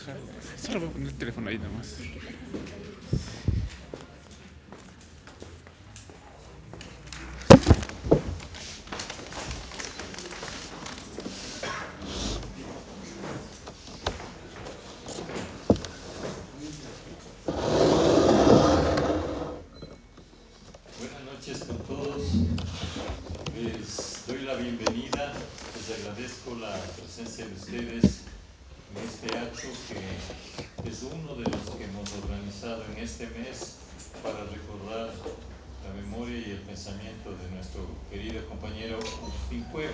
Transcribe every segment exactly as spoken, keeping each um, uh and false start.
bajar. Solo voy a poner el teléfono ahí nomás. Buenas noches con todos. Les doy la bienvenida. Les agradezco la presencia de ustedes en este acto que es uno de los que hemos organizado en este mes para recordar la memoria y el pensamiento de nuestro querido compañero Agustín Cueva.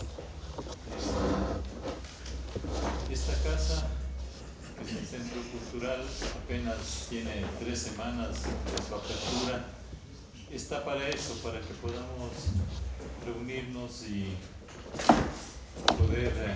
Esta casa, que es un centro cultural, apenas tiene tres semanas de su apertura. Está para eso, para que podamos reunirnos y poder eh,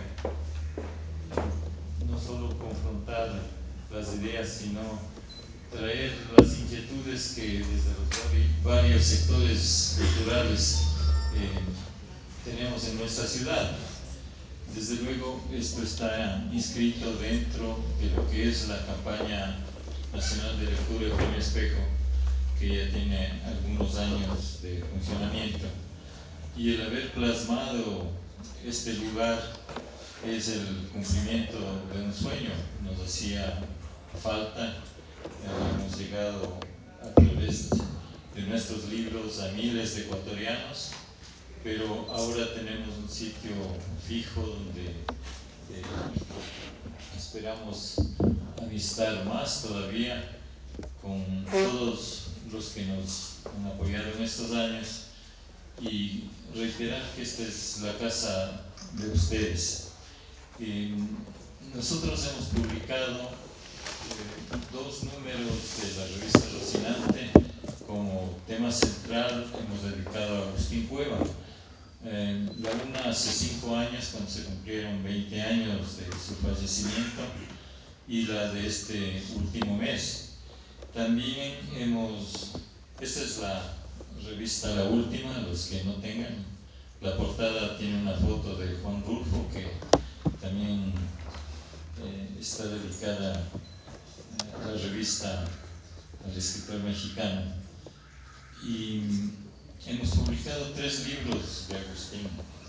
no solo confrontar las ideas, sino traer las inquietudes que desde los varios sectores culturales eh, tenemos en nuestra ciudad. Desde luego, esto está inscrito dentro de lo que es la campaña nacional de lectura de Premio Espejo, que ya tiene algunos años de funcionamiento. Y el haber plasmado este lugar es el cumplimiento de un sueño. Nos hacía falta, hemos llegado a través de nuestros libros a miles de ecuatorianos, pero ahora tenemos un sitio fijo donde eh, esperamos amistar más todavía con todos los que nos han apoyado en estos años y reiterar que esta es la casa de ustedes. Eh, nosotros hemos publicado eh, dos números de la revista Rocinante. Como tema central hemos dedicado a Agustín Cueva. Eh, la una hace cinco años, cuando se cumplieron veinte años de su fallecimiento, y la de este último mes. También hemos, esta es la revista La Última, los que no tengan, la portada tiene una foto de Juan Rulfo, que también eh, está dedicada eh, a la revista, al escritor mexicano. Y hemos publicado tres libros de Agustín.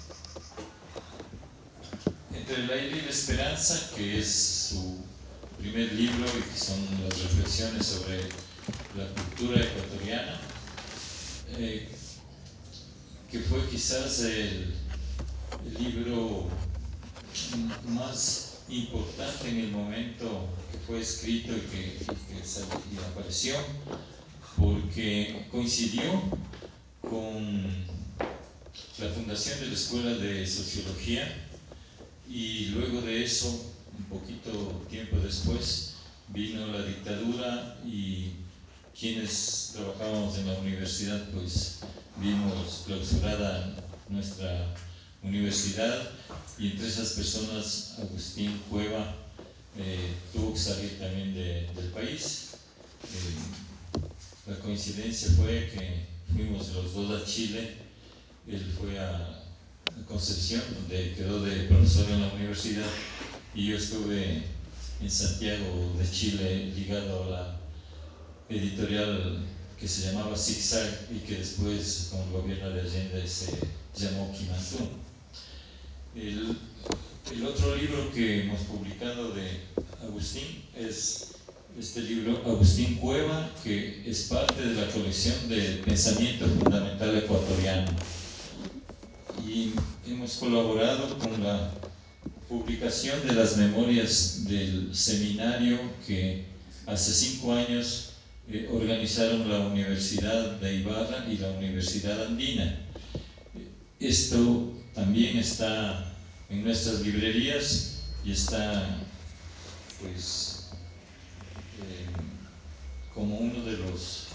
Entre el aire y la esperanza, que es su primer libro y que son las reflexiones sobre la cultura ecuatoriana, eh, que fue quizás el, el libro más importante en el momento que fue escrito y que, y que salió, y apareció, porque coincidió con la fundación de la Escuela de Sociología, y luego de eso, un poquito tiempo después, vino la dictadura y quienes trabajábamos en la universidad pues vimos clausurada nuestra universidad, y entre esas personas Agustín Cueva eh, tuvo que salir también de, del país. Eh, la coincidencia fue que fuimos los dos a Chile. Él fue a Concepción, donde quedó de profesor en la universidad, y yo estuve en Santiago de Chile ligado a la editorial que se llamaba Zigzag y que después con el gobierno de Allende se llamó Quimantú. El, el otro libro que hemos publicado de Agustín es este libro Agustín Cueva, que es parte de la colección de Pensamiento Fundamental Ecuatoriano. Y hemos colaborado con la publicación de las memorias del seminario que hace cinco años eh, organizaron la Universidad de Ibarra y la Universidad Andina. Esto también está en nuestras librerías y está, pues, eh, como uno de los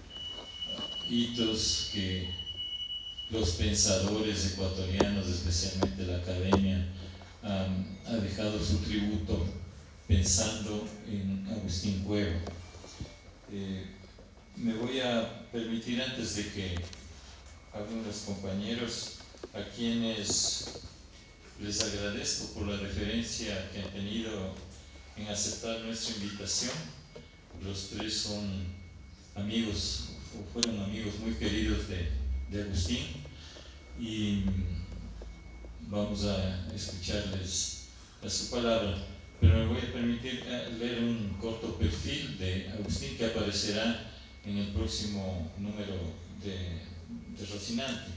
hitos que los pensadores ecuatorianos, especialmente la academia, um, ha dejado su tributo pensando en Agustín Cueva. Eh, me voy a permitir, antes de que hablen los compañeros, a quienes les agradezco por la deferencia que han tenido en aceptar nuestra invitación. Los tres son amigos, o fueron amigos muy queridos de, de Agustín, y vamos a escucharles a su palabra. Pero me voy a permitir leer un corto perfil de Agustín que aparecerá en el próximo número de, de Rocinante.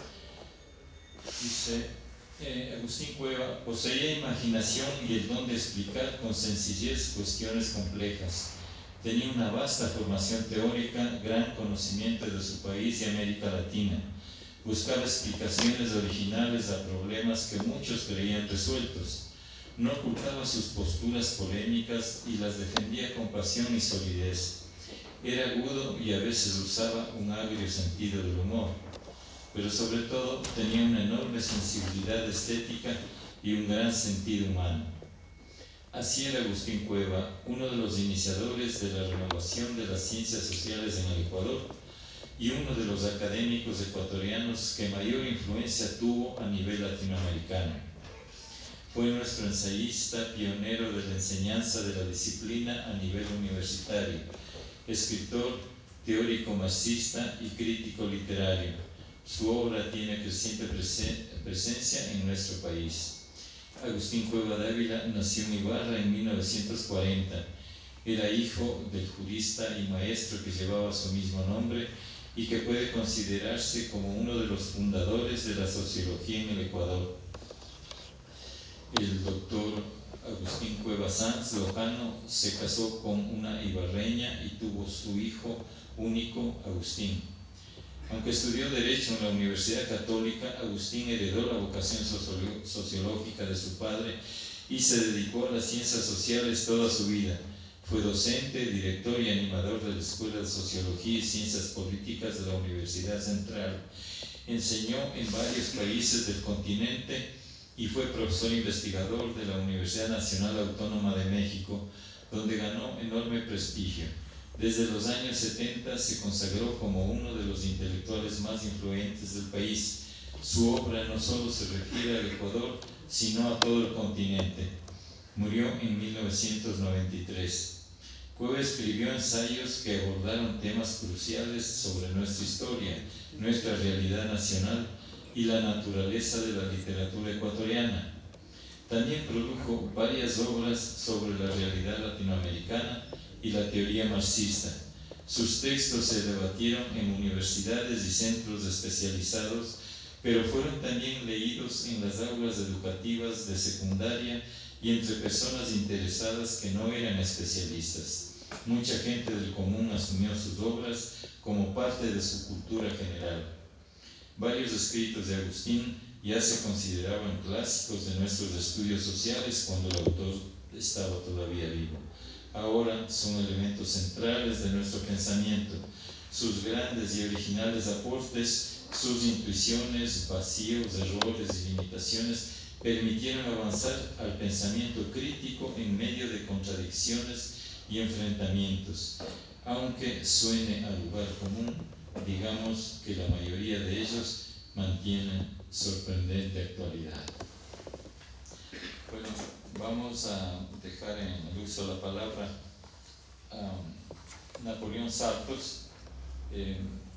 Dice, eh, Agustín Cueva poseía imaginación y el don de explicar con sencillez cuestiones complejas. Tenía una vasta formación teórica, gran conocimiento de su país y América Latina. Buscaba explicaciones originales a problemas que muchos creían resueltos. No ocultaba sus posturas polémicas y las defendía con pasión y solidez. Era agudo y a veces usaba un agrio sentido del humor, pero sobre todo tenía una enorme sensibilidad estética y un gran sentido humano. Así era Agustín Cueva, uno de los iniciadores de la renovación de las ciencias sociales en el Ecuador y uno de los académicos ecuatorianos que mayor influencia tuvo a nivel latinoamericano. Fue nuestro ensayista pionero de la enseñanza de la disciplina a nivel universitario, escritor, teórico marxista y crítico literario. Su obra tiene creciente presencia en nuestro país. Agustín Cueva Dávila nació en Ibarra en mil novecientos cuarenta. Era hijo del jurista y maestro que llevaba su mismo nombre y que puede considerarse como uno de los fundadores de la sociología en el Ecuador. El doctor Agustín Cueva Sanz Lojano se casó con una ibarreña y tuvo su hijo único, Agustín. Aunque estudió Derecho en la Universidad Católica, Agustín heredó la vocación sociológica de su padre y se dedicó a las ciencias sociales toda su vida. Fue docente, director y animador de la Escuela de Sociología y Ciencias Políticas de la Universidad Central. Enseñó en varios países del continente y fue profesor investigador de la Universidad Nacional Autónoma de México, donde ganó enorme prestigio. Desde los años setenta se consagró como uno de los intelectuales más influyentes del país. Su obra no solo se refiere al Ecuador, sino a todo el continente. Murió en mil novecientos noventa y tres. Cueva escribió ensayos que abordaron temas cruciales sobre nuestra historia, nuestra realidad nacional y la naturaleza de la literatura ecuatoriana. También produjo varias obras sobre la realidad latinoamericana y la teoría marxista. Sus textos se debatieron en universidades y centros especializados, pero fueron también leídos en las aulas educativas de secundaria y entre personas interesadas que no eran especialistas. Mucha gente del común asumió sus obras como parte de su cultura general. Varios escritos de Agustín ya se consideraban clásicos de nuestros estudios sociales cuando el autor estaba todavía vivo. Ahora son elementos centrales de nuestro pensamiento. Sus grandes y originales aportes, sus intuiciones, vacíos, errores y limitaciones permitieron avanzar al pensamiento crítico en medio de contradicciones y enfrentamientos. Aunque suene al lugar común, digamos que la mayoría de ellos mantienen sorprendente actualidad. Bueno, vamos a dejar en el uso la palabra a Napoleón Sartos. Eh,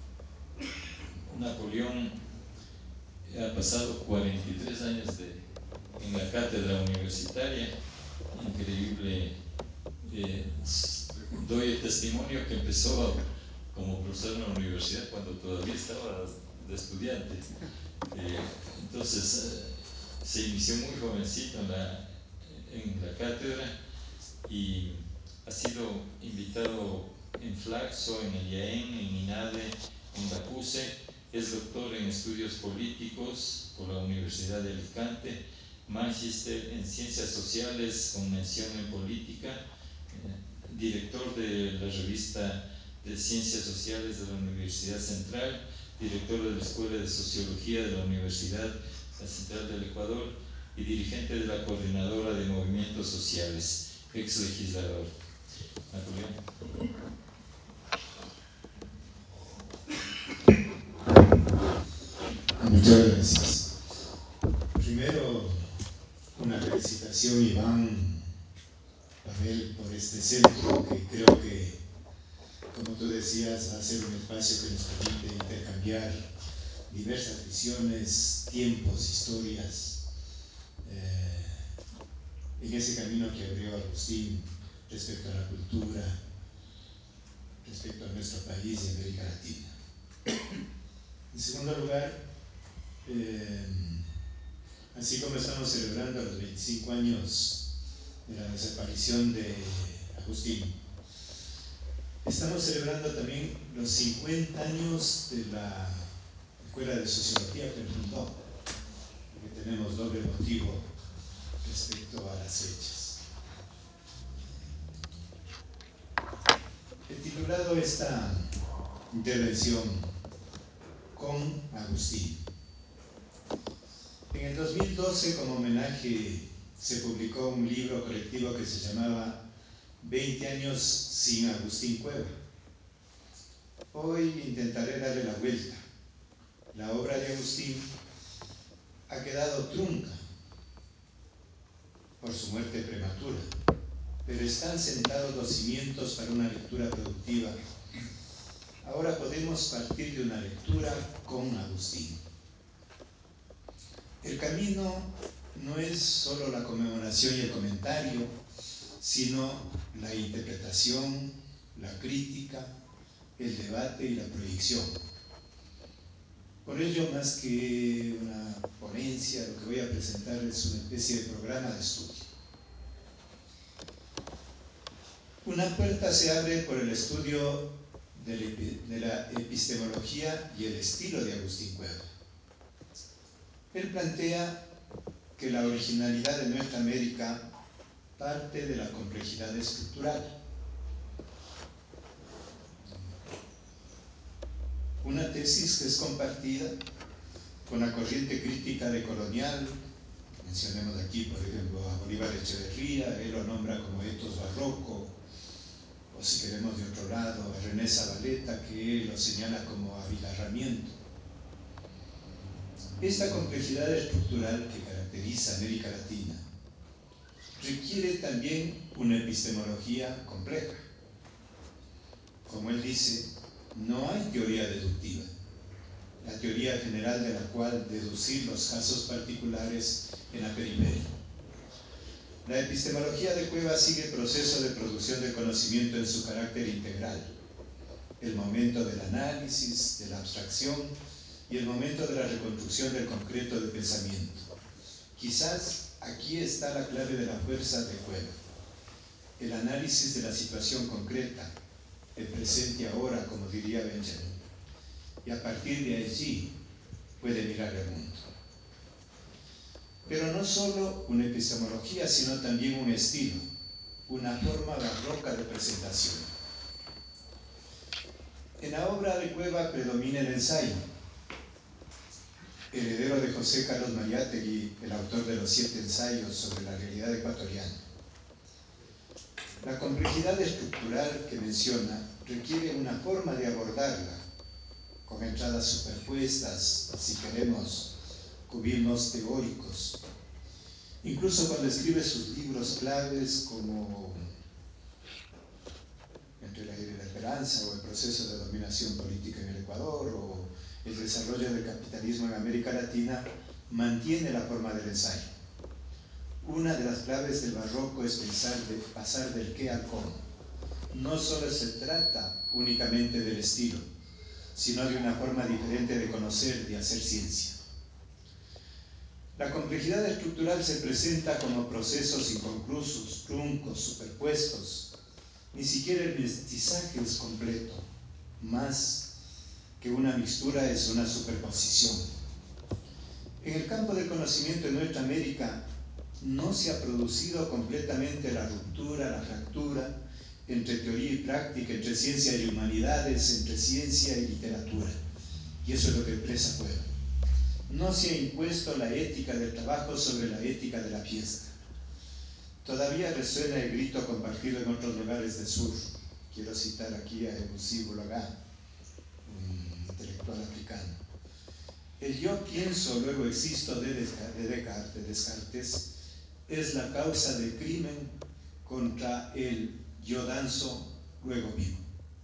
Napoleón ha pasado cuarenta y tres años de, en la cátedra universitaria, increíble. Eh, doy el testimonio que empezó como profesor en la universidad cuando todavía estaba de estudiante. Eh, entonces eh, se inició muy jovencito en la, en la cátedra y ha sido invitado en Flaxo, en el IAEN, en INADE, en la PUCE. Es doctor en estudios políticos por la Universidad de Alicante, magíster en ciencias sociales con mención en política, eh, director de la revista de Ciencias Sociales de la Universidad Central, director de la Escuela de Sociología de la Universidad Central del Ecuador y dirigente de la Coordinadora de Movimientos Sociales, ex legislador. Napoleón. Muchas gracias. Primero, una felicitación, Iván, Pavel, por este centro que creo que, como tú decías, va a ser un espacio que nos permite intercambiar diversas visiones, tiempos, historias, eh, en ese camino que abrió Agustín respecto a la cultura, respecto a nuestro país y América Latina. En segundo lugar, eh, así como estamos celebrando los veinticinco años de la desaparición de Agustín, estamos celebrando también los cincuenta años de la Escuela de Sociología que él fundó, porque tenemos doble motivo respecto a las fechas. He titulado esta intervención Con Agustín. En el dos mil doce, como homenaje, se publicó un libro colectivo que se llamaba veinte años sin Agustín Cueva. Hoy intentaré darle la vuelta. La obra de Agustín ha quedado trunca por su muerte prematura, pero están sentados los cimientos para una lectura productiva. Ahora podemos partir de una lectura con Agustín. El camino no es solo la conmemoración y el comentario, sino la interpretación, la crítica, el debate y la proyección. Por ello, más que una ponencia, lo que voy a presentar es una especie de programa de estudio. Una puerta se abre por el estudio de la epistemología y el estilo de Agustín Cueva. Él plantea que la originalidad de nuestra América parte de la complejidad estructural. Una tesis que es compartida con la corriente crítica de colonial. Mencionemos aquí, por ejemplo, a Bolívar Echeverría, él lo nombra como etos barroco, o si queremos de otro lado, a René Zabaleta, que él lo señala como abigarramiento. Esta complejidad estructural que caracteriza a América Latina requiere también una epistemología compleja. Como él dice, no hay teoría deductiva, la teoría general de la cual deducir los casos particulares en la periferia. La epistemología de Cueva sigue el proceso de producción del conocimiento en su carácter integral, el momento del análisis, de la abstracción y el momento de la reconstrucción del concreto de pensamiento. Quizás aquí está la clave de la fuerza de Cueva, el análisis de la situación concreta, el presente ahora, como diría Benjamin, y a partir de allí puede mirar el mundo. Pero no solo una epistemología, sino también un estilo, una forma barroca de presentación. En la obra de Cueva predomina el ensayo. Heredero de José Carlos Mariátegui, el autor de los siete ensayos sobre la realidad ecuatoriana. La complejidad estructural que menciona requiere una forma de abordarla, con entradas superpuestas, si queremos, cubismos teóricos. Incluso cuando escribe sus libros claves como Entre la ira y la esperanza, o el proceso de dominación política en el Ecuador, o el desarrollo del capitalismo en América Latina, mantiene la forma del ensayo. Una de las claves del barroco es pensar de pasar del qué al cómo. No solo se trata únicamente del estilo, sino de una forma diferente de conocer, de hacer ciencia. La complejidad estructural se presenta como procesos inconclusos, truncos, superpuestos. Ni siquiera el mestizaje es completo, más que una mixtura es una superposición. En el campo del conocimiento de nuestra América no se ha producido completamente la ruptura, la fractura entre teoría y práctica, entre ciencia y humanidades, entre ciencia y literatura. Y eso es lo que expresa Cueva. No se ha impuesto la ética del trabajo sobre la ética de la fiesta. Todavía resuena el grito compartido en otros lugares del sur. Quiero citar aquí a Ebussi Bulaga, un intelectual africano. El yo pienso, luego existo de Descartes, de Descartes es la causa del crimen contra el yo danzo, luego vivo.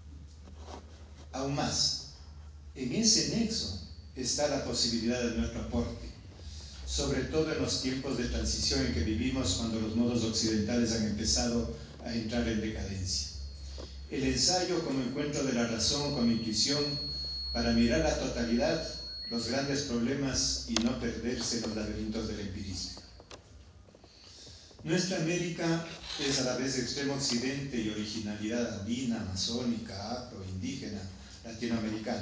Aún más, en ese nexo está la posibilidad de nuestro aporte, sobre todo en los tiempos de transición en que vivimos, cuando los modos occidentales han empezado a entrar en decadencia. El ensayo como encuentro de la razón con intuición para mirar la totalidad, los grandes problemas y no perderse en los laberintos del empirismo. Nuestra América es a la vez extremo occidente y originalidad andina, amazónica, afro, indígena, latinoamericana.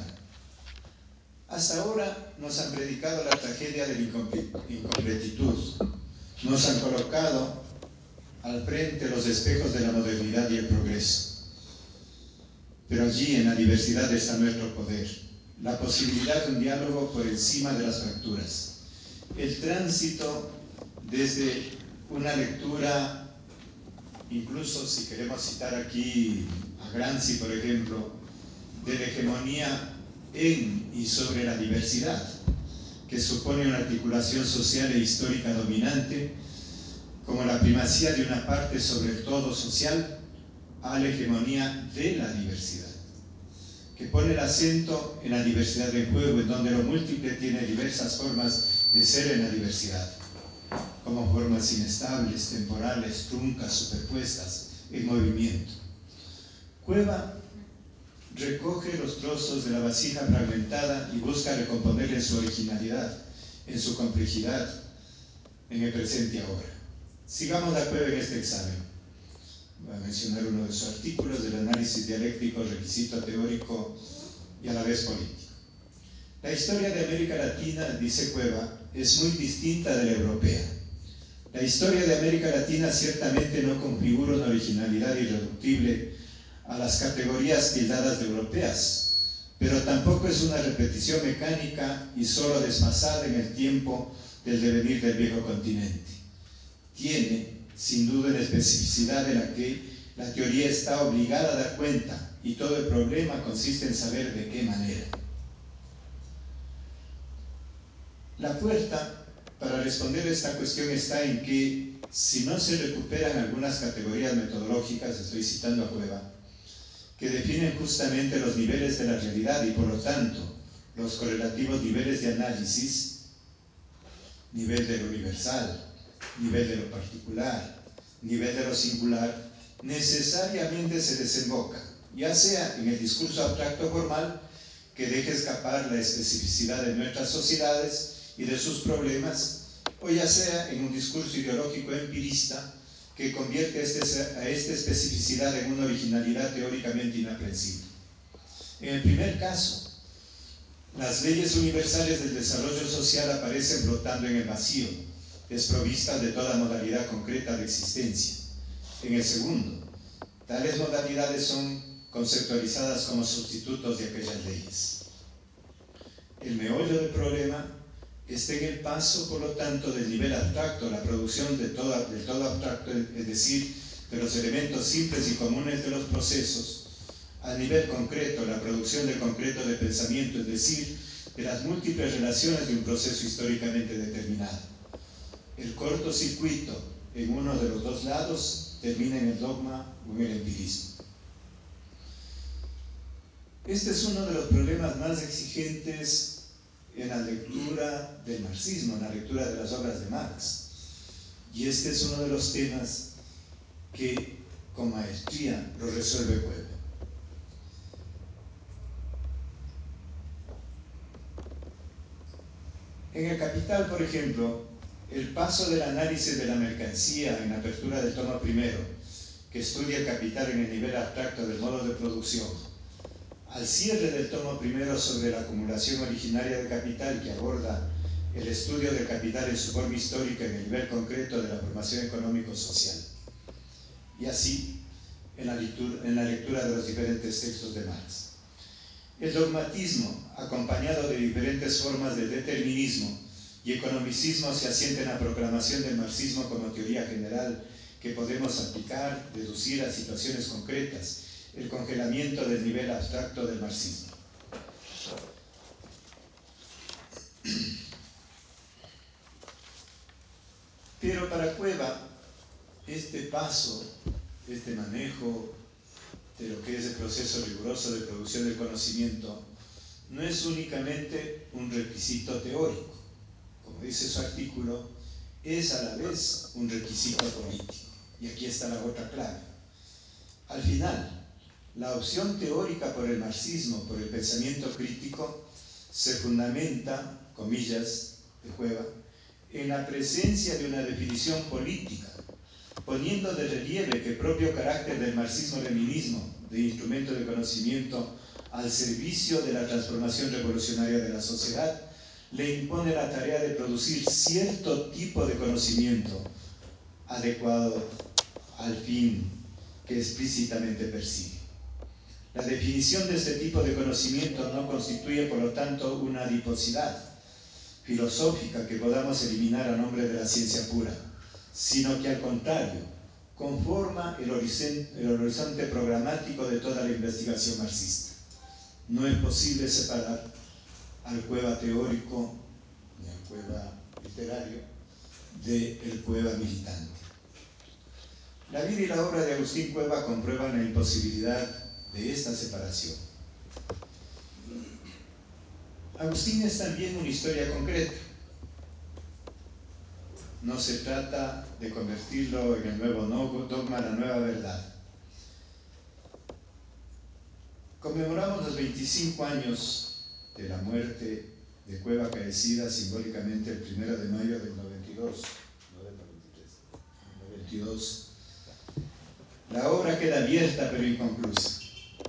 Hasta ahora nos han predicado la tragedia de la incompletitud, nos han colocado al frente los espejos de la modernidad y el progreso. Pero allí en la diversidad está nuestro poder, la posibilidad de un diálogo por encima de las fracturas, el tránsito desde una lectura, incluso si queremos citar aquí a Gramsci, por ejemplo, de la hegemonía en y sobre la diversidad, que supone una articulación social e histórica dominante, como la primacía de una parte sobre el todo social, a la hegemonía de la diversidad, que pone el acento en la diversidad del juego, en donde lo múltiple tiene diversas formas de ser en la diversidad, como formas inestables, temporales, truncas, superpuestas, en movimiento. Cueva recoge los trozos de la vasija fragmentada y busca recomponer en su originalidad, en su complejidad, en el presente ahora. Sigamos la Cueva en este examen. Voy a mencionar uno de sus artículos del análisis dialéctico, requisito teórico y a la vez político. La historia de América Latina, dice Cueva, es muy distinta de la europea. La historia de América Latina ciertamente no configura una originalidad irreductible a las categorías tildadas de europeas, pero tampoco es una repetición mecánica y solo desfasada en el tiempo del devenir del viejo continente. Tiene, sin duda, la especificidad de la que la teoría está obligada a dar cuenta, y todo el problema consiste en saber de qué manera. La puerta para responder a esta cuestión está en que, si no se recuperan algunas categorías metodológicas, estoy citando a Cueva, que definen justamente los niveles de la realidad y por lo tanto los correlativos niveles de análisis, nivel de lo universal, nivel de lo particular, nivel de lo singular, necesariamente se desemboca, ya sea en el discurso abstracto formal que deje escapar la especificidad de nuestras sociedades y de sus problemas, o ya sea en un discurso ideológico empirista que convierte a, este, a esta especificidad en una originalidad teóricamente inaprensible. En el primer caso, las leyes universales del desarrollo social aparecen flotando en el vacío, desprovistas de toda modalidad concreta de existencia. En el segundo, tales modalidades son conceptualizadas como sustitutos de aquellas leyes. El meollo del problema está en el paso, por lo tanto, del nivel abstracto, la producción de todo, del todo abstracto, es decir, de los elementos simples y comunes de los procesos, al nivel concreto, la producción del concreto de pensamiento, es decir, de las múltiples relaciones de un proceso históricamente determinado. El cortocircuito en uno de los dos lados termina en el dogma o en el empirismo. Este es uno de los problemas más exigentes en la lectura del marxismo, en la lectura de las obras de Marx. Y este es uno de los temas que con maestría lo resuelve Cueva. En el Capital, por ejemplo, el paso del análisis de la mercancía en la apertura del tomo primero, que estudia el capital en el nivel abstracto del modo de producción, al cierre del tomo primero sobre la acumulación originaria de capital, que aborda el estudio del capital en su forma histórica en el nivel concreto de la formación económico-social. Y así, en la, lectura, en la lectura de los diferentes textos de Marx. El dogmatismo, acompañado de diferentes formas de determinismo y economicismo, se asienta en la proclamación del marxismo como teoría general que podemos aplicar, deducir a situaciones concretas, el congelamiento del nivel abstracto del marxismo. Pero para Cueva, este paso este manejo de lo que es el proceso riguroso de producción del conocimiento no es únicamente un requisito teórico. Como dice su artículo, es a la vez un requisito político. Y aquí está la otra clave. Al final, la opción teórica por el marxismo, por el pensamiento crítico, se fundamenta, comillas de Cueva, en la presencia de una definición política, poniendo de relieve que el propio carácter del marxismo-leninismo, de instrumento de conocimiento al servicio de la transformación revolucionaria de la sociedad, le impone la tarea de producir cierto tipo de conocimiento adecuado al fin que explícitamente persigue. La definición de este tipo de conocimiento no constituye, por lo tanto, una adiposidad filosófica que podamos eliminar a nombre de la ciencia pura, sino que al contrario, conforma el horizonte, el horizonte programático de toda la investigación marxista. No es posible separar al Cueva teórico ni al Cueva literario del Cueva militante. La vida y la obra de Agustín Cueva comprueban la imposibilidad de esta separación. Agustín es también una historia concreta. No se trata de convertirlo en el nuevo dogma, la nueva verdad. Conmemoramos los veinticinco años de la muerte de Cueva, acaecida simbólicamente el primero de mayo del noventa y dos, no del noventa y tres, del noventa y dos. La obra queda abierta pero inconclusa.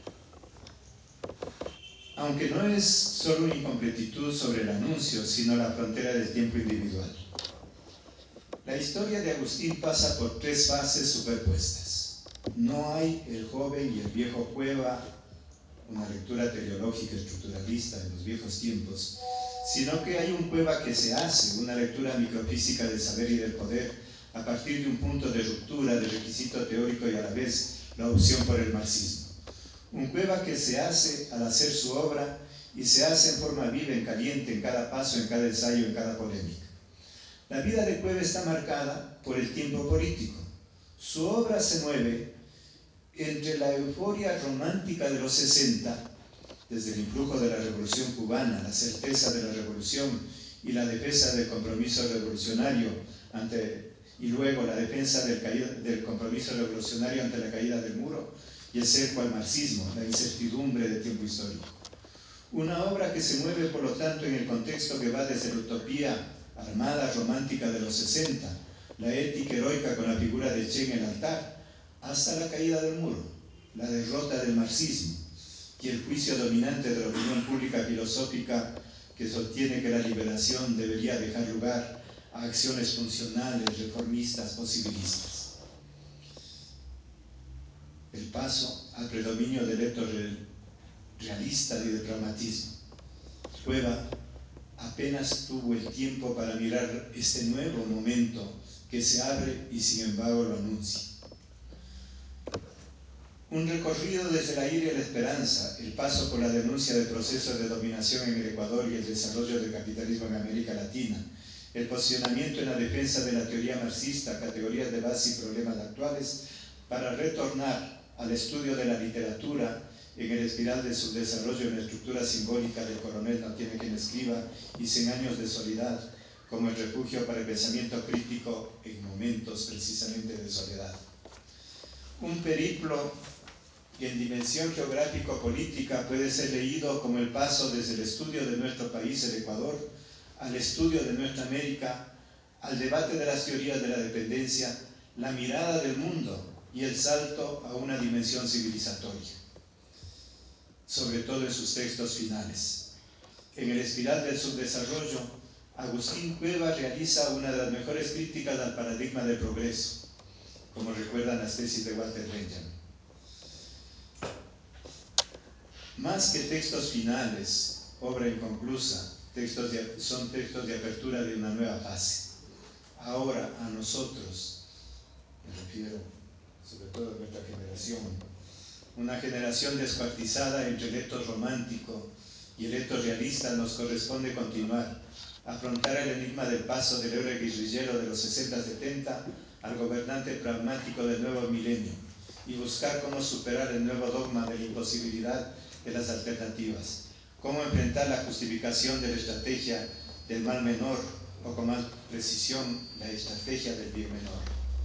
Aunque no es solo una incompletitud sobre el anuncio, sino la frontera del tiempo individual. La historia de Agustín pasa por tres fases superpuestas. No hay el joven y el viejo Cueva, una lectura teleológica estructuralista en los viejos tiempos, sino que hay un Cueva que se hace, una lectura microfísica del saber y del poder, a partir de un punto de ruptura, de requisito teórico y a la vez la opción por el marxismo. Un Cueva que se hace al hacer su obra y se hace en forma viva, en caliente, en cada paso, en cada ensayo, en cada polémica. La vida de Cueva está marcada por el tiempo político. Su obra se mueve entre la euforia romántica de los sesenta, desde el influjo de la Revolución Cubana, la certeza de la revolución y la defensa del compromiso revolucionario ante, y luego la defensa del, caída, del compromiso revolucionario ante la caída del muro y el cerco al marxismo, la incertidumbre de tiempo histórico. Una obra que se mueve, por lo tanto, en el contexto que va desde la utopía armada romántica de los sesenta, la ética heroica con la figura de Che en el altar, hasta la caída del muro, la derrota del marxismo y el juicio dominante de la opinión pública filosófica que sostiene que la liberación debería dejar lugar a acciones funcionales, reformistas, posibilistas. El paso al predominio del eto realista y del pragmatismo. Cueva apenas tuvo el tiempo para mirar este nuevo momento que se abre y sin embargo lo anuncia. Un recorrido desde la ira y la esperanza, el paso por la denuncia de procesos de dominación en el Ecuador y el desarrollo del capitalismo en América Latina, el posicionamiento en la defensa de la teoría marxista, categorías de base y problemas actuales, para retornar al estudio de la literatura en el espiral de subdesarrollo en la estructura simbólica del coronel no tiene quien escriba y cien años de soledad como el refugio para el pensamiento crítico en momentos precisamente de soledad. Un periplo que en dimensión geográfico-política puede ser leído como el paso desde el estudio de nuestro país, el Ecuador, al estudio de nuestra América, al debate de las teorías de la dependencia, la mirada del mundo y el salto a una dimensión civilizatoria, sobre todo en sus textos finales. En el espiral del subdesarrollo, Agustín Cueva realiza una de las mejores críticas al paradigma del progreso, como recuerdan las tesis de Walter Benjamin. Más que textos finales, obra inconclusa, textos de, son textos de apertura de una nueva fase. Ahora, a nosotros, me refiero sobre todo a nuestra generación, una generación descuartizada entre el etos romántico y el etos realista, nos corresponde continuar, afrontar el enigma del paso del héroe guerrillero de los sesenta setenta al gobernante pragmático del nuevo milenio y buscar cómo superar el nuevo dogma de la imposibilidad de las alternativas, cómo enfrentar la justificación de la estrategia del mal menor, o con más precisión, la estrategia del bien menor.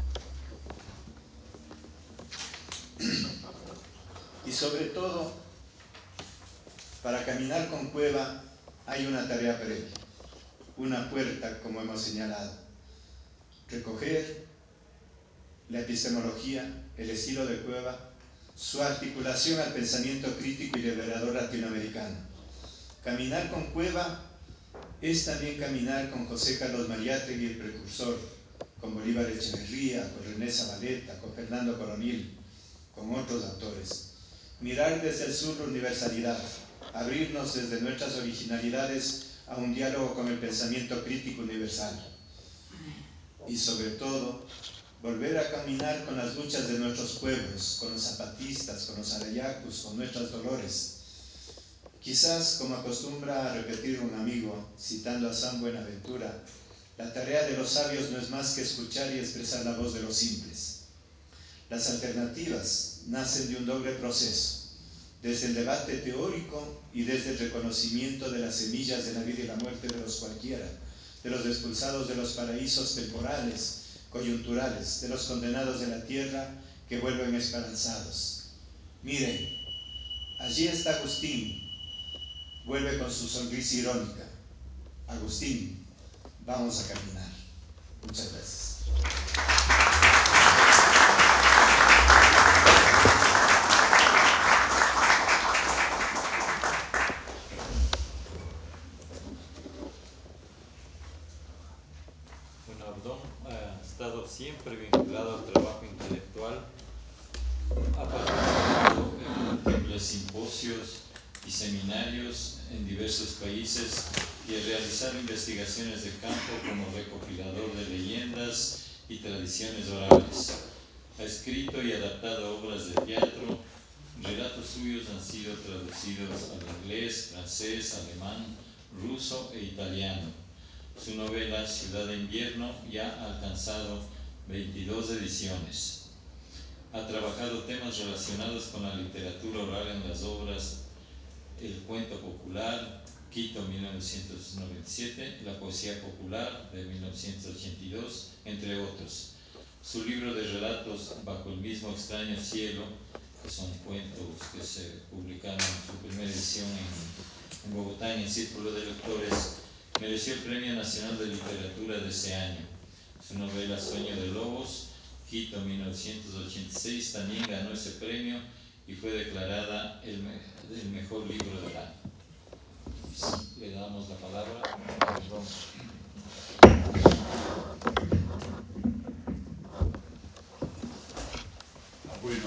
Y sobre todo, para caminar con Cueva hay una tarea previa, una puerta, como hemos señalado: recoger la epistemología, el estilo de Cueva, su articulación al pensamiento crítico y liberador latinoamericano. Caminar con Cueva es también caminar con José Carlos Mariátegui, el precursor, con Bolívar Echeverría, con René Zabaleta, con Fernando Coronil, con otros autores. Mirar desde el sur la universalidad, abrirnos desde nuestras originalidades a un diálogo con el pensamiento crítico universal. Y sobre todo, volver a caminar con las luchas de nuestros pueblos, con los zapatistas, con los arayacos, con nuestras dolores. Quizás, como acostumbra a repetir un amigo, citando a San Buenaventura, la tarea de los sabios no es más que escuchar y expresar la voz de los simples. Las alternativas nacen de un doble proceso, desde el debate teórico y desde el reconocimiento de las semillas de la vida y la muerte de los cualquiera, de los expulsados de los paraísos temporales, coyunturales, de los condenados de la tierra que vuelven esperanzados. Miren, allí está Agustín, vuelve con su sonrisa irónica. Agustín, vamos a caminar. Muchas gracias. Bueno, Abdón ha estado siempre vinculado al trabajo intelectual, ha participado en múltiples simposios y seminarios en diversos países y ha realizado investigaciones de campo como recopilador de leyendas y tradiciones orales. Ha escrito y adaptado obras de teatro. Relatos suyos han sido traducidos al inglés, francés, alemán, ruso e italiano. Su novela Ciudad de Invierno ya ha alcanzado veintidós ediciones. Ha trabajado temas relacionados con la literatura oral en las obras El cuento popular, Quito mil novecientos noventa y siete, La poesía popular de mil novecientos ochenta y dos, entre otros. Su libro de relatos Bajo el mismo extraño cielo, que son cuentos que se publicaron en su primera edición en, en Bogotá en el Círculo de Lectores, mereció el Premio Nacional de Literatura de ese año. Su novela Sueño de Lobos, Quito mil novecientos ochenta y seis, también ganó ese premio y fue declarada el, me el mejor libro del año. Sí, le damos la palabra. Perdón. Bueno,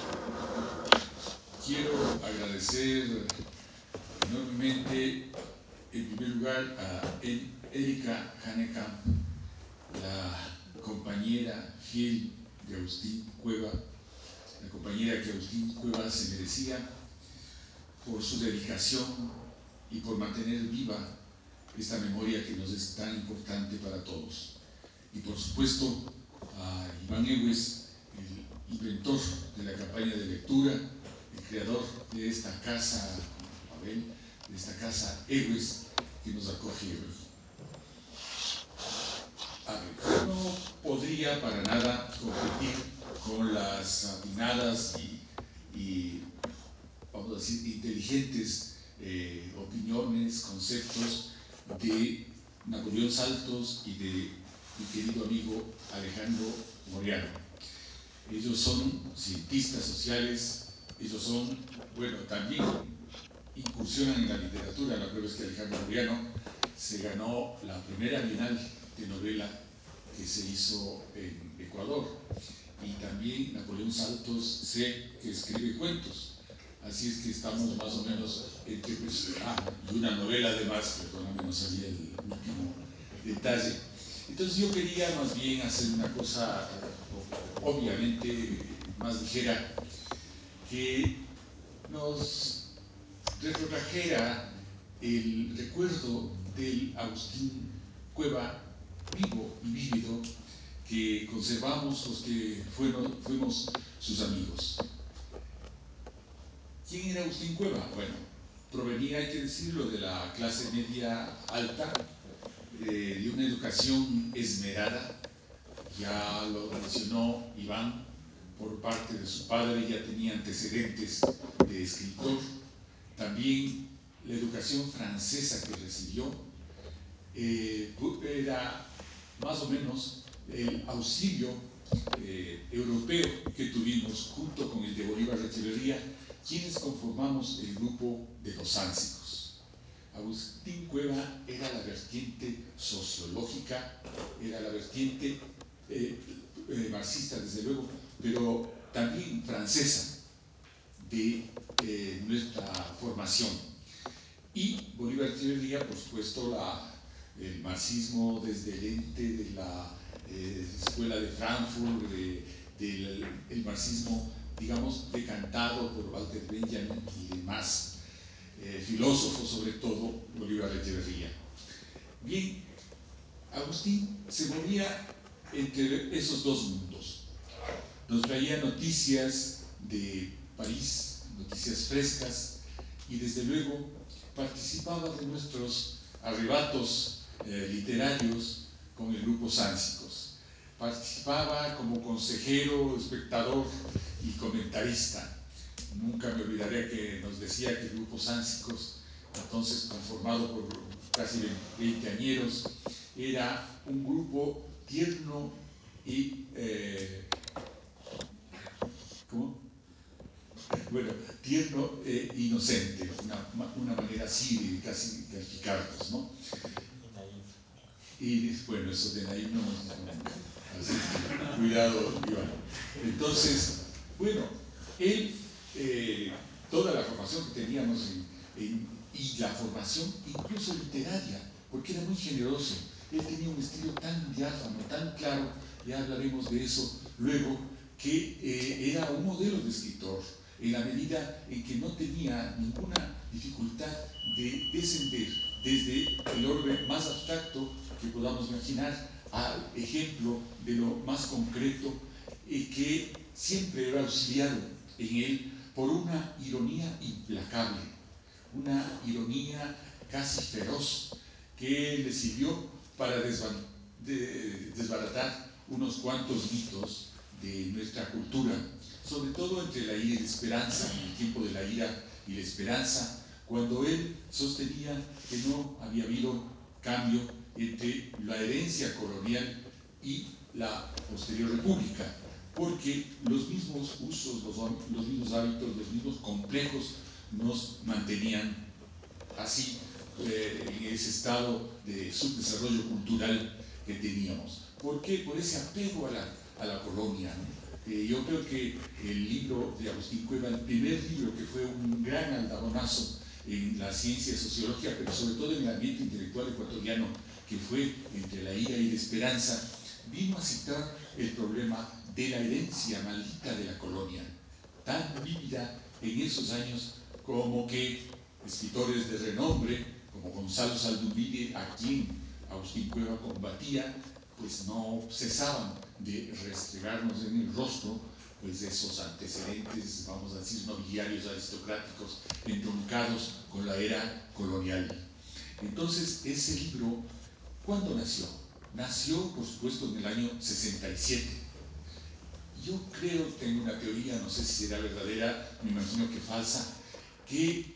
quiero agradecer enormemente, en primer lugar, a Erika Hanekamp, la compañera fiel de Agustín Cueva, la compañera que Agustín Cueva se merecía, por su dedicación y por mantener viva esta memoria que nos es tan importante para todos. Y por supuesto a Iván Egues, el inventor de la campaña de lectura, el creador de esta casa, con Abel, de esta casa Egues, que nos acoge hoy. A ver, no podría para nada competir con las atinadas y, y vamos a decir, inteligentes eh, opiniones, conceptos de Napoleón Saltos y de mi querido amigo Alejandro Moreano. Ellos son cientistas sociales, ellos son, bueno, también incursionan en la literatura. La prueba es que Alejandro Moreano se ganó la primera Bienal de novela que se hizo en Ecuador, y también Napoleón Saltos sé que escribe cuentos. Así es que estamos más o menos entre, pues, ah, y una novela además, perdóname, no sabía el último detalle. Entonces yo quería más bien hacer una cosa obviamente más ligera, que nos retrotrajera el recuerdo del Agustín Cueva vivo y vívido, que conservamos los que fueron, fuimos sus amigos. ¿Quién era Agustín Cueva? Bueno, provenía, hay que decirlo, de la clase media alta, eh, de una educación esmerada. Ya lo mencionó Iván, por parte de su padre ya tenía antecedentes de escritor. También la educación francesa que recibió eh, era más o menos el auxilio eh, europeo que tuvimos junto con el de Bolívar Echeverría, quienes conformamos el grupo de los Sánsicos. Agustín Cueva era la vertiente sociológica, era la vertiente eh, eh, marxista desde luego, pero también francesa de eh, nuestra formación. Y Bolívar Echeverría, por supuesto, la, el marxismo desde el ente de la eh, escuela de Frankfurt, de, del el marxismo, digamos, decantado por Walter Benjamin y demás eh, filósofos, sobre todo Bolívar Echeverría. Bien, Agustín se movía entre esos dos mundos. Nos traía noticias de París, noticias frescas, y desde luego participaba de nuestros arrebatos eh, literarios con el grupo Sánsicos. Participaba como consejero, espectador y comentarista. Nunca me olvidaré que nos decía que el grupo Sánsicos, entonces conformado por casi veinte añeros, era un grupo tierno y eh, ¿cómo? Bueno, tierno e inocente, una, una manera así de casi calificarlos, ¿no? Y bueno, eso de naif no nos dijo nunca. Así que cuidado, Iván. Entonces, bueno, él, eh, toda la formación que teníamos en, en, y la formación incluso literaria, porque era muy generoso. Él tenía un estilo tan diáfano, tan claro, ya hablaremos de eso luego, que eh, era un modelo de escritor, en la medida en que no tenía ninguna dificultad de descender desde el orden más abstracto que podamos imaginar al ejemplo de lo más concreto, y que siempre era auxiliado en él por una ironía implacable, una ironía casi feroz que le sirvió para desbaratar unos cuantos mitos de nuestra cultura, sobre todo entre la ira y la esperanza, en el tiempo de la ira y la esperanza, cuando él sostenía que no había habido cambio entre la herencia colonial y la posterior república, porque los mismos usos, los, los mismos hábitos, los mismos complejos nos mantenían así eh, en ese estado de subdesarrollo cultural que teníamos. ¿Por qué? Por ese apego a la, a la colonia, ¿no? Eh, yo creo que el libro de Agustín Cueva, el primer libro que fue un gran aldabonazo en la ciencia sociológica, pero sobre todo en el ambiente intelectual ecuatoriano, que fue Entre la ira y la esperanza, vino a citar el problema de la herencia maldita de la colonia, tan vívida en esos años como que escritores de renombre, como Gonzalo Saldumide, a quien Agustín Cueva combatía, pues no cesaban de restregarnos en el rostro pues esos antecedentes, vamos a decir, nobiliarios aristocráticos entroncados con la era colonial. Entonces, ese libro, ¿cuándo nació? Nació, por supuesto, en el año sesenta y siete. Yo creo, tengo una teoría, no sé si será verdadera, me imagino que falsa, que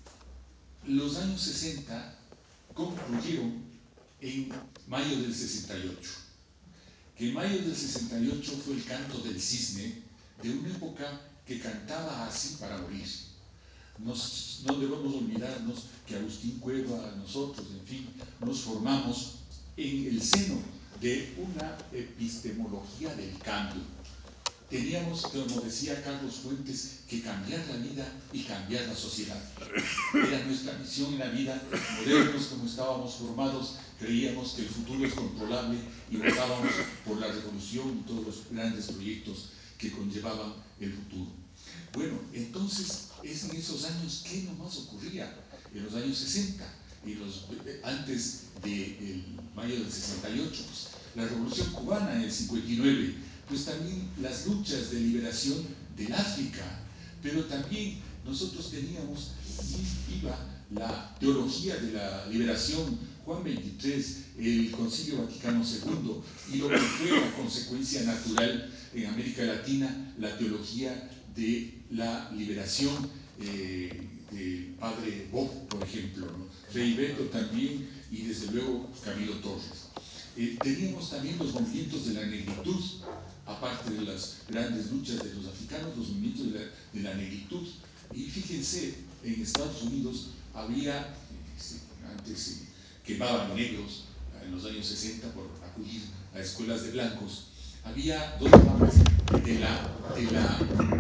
los años sesenta concluyeron en mayo del sesenta y ocho. Que en mayo del sesenta y ocho fue el canto del cisne de una época que cantaba así para morir. Nos, no debemos olvidarnos que Agustín Cueva, nosotros, en fin, nos formamos en el seno de una epistemología del cambio. Teníamos, como decía Carlos Fuentes, que cambiar la vida y cambiar la sociedad. Era nuestra misión en la vida. Modernos como estábamos formados, creíamos que el futuro es controlable y votábamos por la revolución y todos los grandes proyectos que conllevaban el futuro. Bueno, entonces, es en esos años, ¿qué nomás ocurría? En los años sesenta, en los, antes del de mayo del sesenta y ocho, pues, la Revolución Cubana en el cincuenta y nueve, pues también las luchas de liberación del África, pero también nosotros teníamos viva la teología de la liberación, Juan veintitrés, el Concilio Vaticano segundo, y lo que fue la consecuencia natural en América Latina, la teología de la liberación eh, del padre Bob, por ejemplo, ¿no? Frei Beto también, y desde luego Camilo Torres. Eh, teníamos también los movimientos de la negritud, aparte de las grandes luchas de los africanos, los movimientos de la, de la negritud. Y fíjense, en Estados Unidos había, eh, antes eh, quemaban negros en los años sesenta por acudir a escuelas de blancos, había dos ramas de la, de la,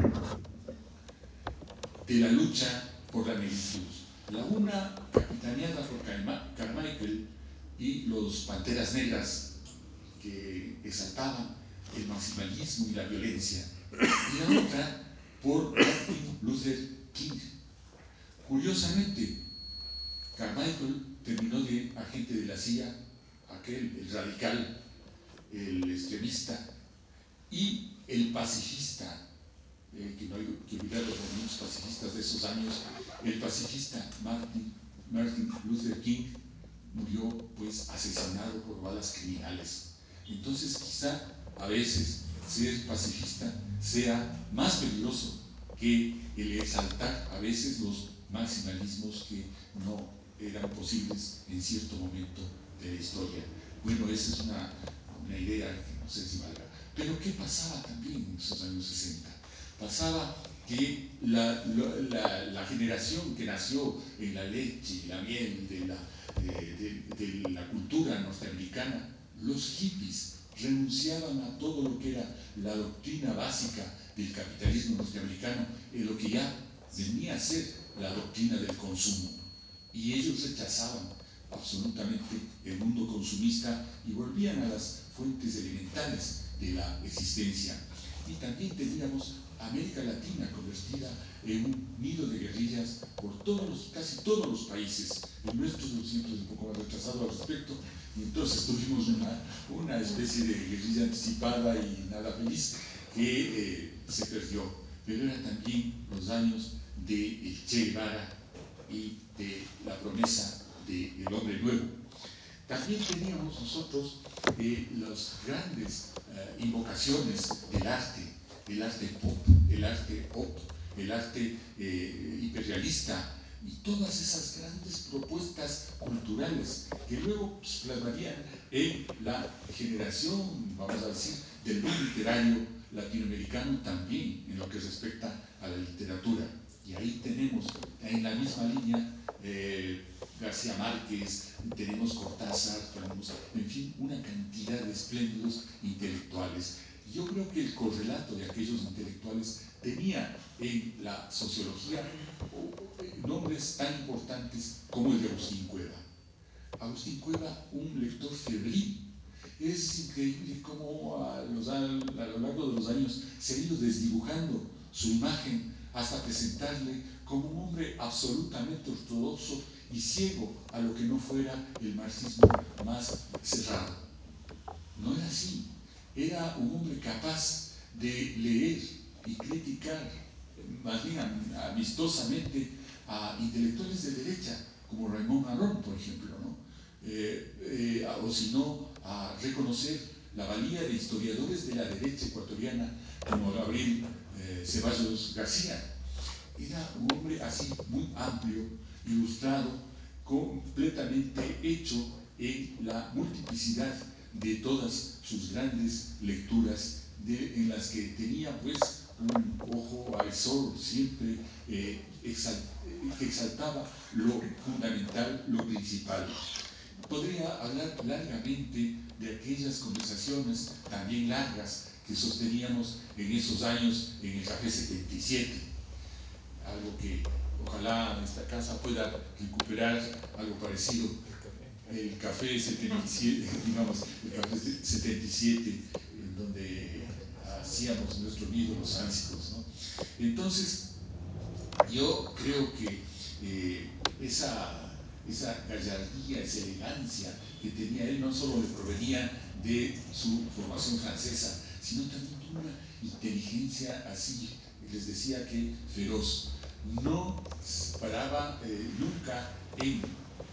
de la lucha por la negritud. La una capitaneada por Carmichael y los Panteras Negras, que exaltaban el maximalismo y la violencia, y la otra por Martin Luther King. Curiosamente, Carmichael terminó de agente de la C I A, aquel, el radical, el extremista, y el pacifista, eh, que no hay que olvidar los movimientos pacifistas de esos años, el pacifista Martin, Martin Luther King murió pues asesinado por balas criminales. Entonces quizá a veces ser pacifista sea más peligroso que el exaltar a veces los maximalismos que no eran posibles en cierto momento de la historia. Bueno, esa es una, una idea que no sé si valga. Pero ¿qué pasaba también en esos años sesenta? Pasaba que la, la, la generación que nació en la leche y la miel de la, de, de, de la cultura norteamericana, los hippies, renunciaban a todo lo que era la doctrina básica del capitalismo norteamericano, en lo que ya venía a ser la doctrina del consumo. Y ellos rechazaban absolutamente el mundo consumista y volvían a las fuentes elementales de la existencia. Y también teníamos América Latina convertida en un nido de guerrillas por todos los, casi todos los países. El nuestro siempre es un poco más retrasado al respecto, y entonces tuvimos una, una especie de guerrilla anticipada y nada feliz que eh, se perdió. Pero eran también los años de Che Guevara y de la promesa del hombre nuevo. También teníamos nosotros eh, las grandes eh, invocaciones del arte, el arte pop, el arte pop, el arte eh, hiperrealista, y todas esas grandes propuestas culturales que luego pues, plasmarían en la generación, vamos a decir, del boom literario latinoamericano también en lo que respecta a la literatura. Y ahí tenemos, en la misma línea, eh, García Márquez, tenemos Cortázar, tenemos, en fin, una cantidad de espléndidos intelectuales. Yo creo que el correlato de aquellos intelectuales tenía en la sociología nombres tan importantes como el de Agustín Cueva. Agustín Cueva, un lector febril. Es increíble cómo a, los, a, a lo largo de los años se ha ido desdibujando su imagen hasta presentarle como un hombre absolutamente ortodoxo y ciego a lo que no fuera el marxismo más cerrado. No era así. Era un hombre capaz de leer y criticar, más bien amistosamente, a intelectuales de derecha, como Raymond Aron, por ejemplo, ¿no? Eh, eh, o si no, a reconocer la valía de historiadores de la derecha ecuatoriana, como Gabriel eh, Ceballos García. Era un hombre así muy amplio, ilustrado, completamente hecho en la multiplicidad de todas sus grandes lecturas, de, en las que tenía pues un ojo avesor siempre eh, exalt, que exaltaba lo fundamental, lo principal. Podría hablar largamente de aquellas conversaciones también largas que sosteníamos en esos años en el Café setenta y siete, algo que ojalá esta casa pueda recuperar, algo parecido, el Café setenta y siete, digamos, el Café setenta y siete, en donde hacíamos nuestro nido los ánsicos, ¿no? Entonces, yo creo que eh, esa, esa gallardía, esa elegancia que tenía él no solo le provenía de su formación francesa, sino también de una inteligencia así, les decía que feroz. No paraba eh, nunca en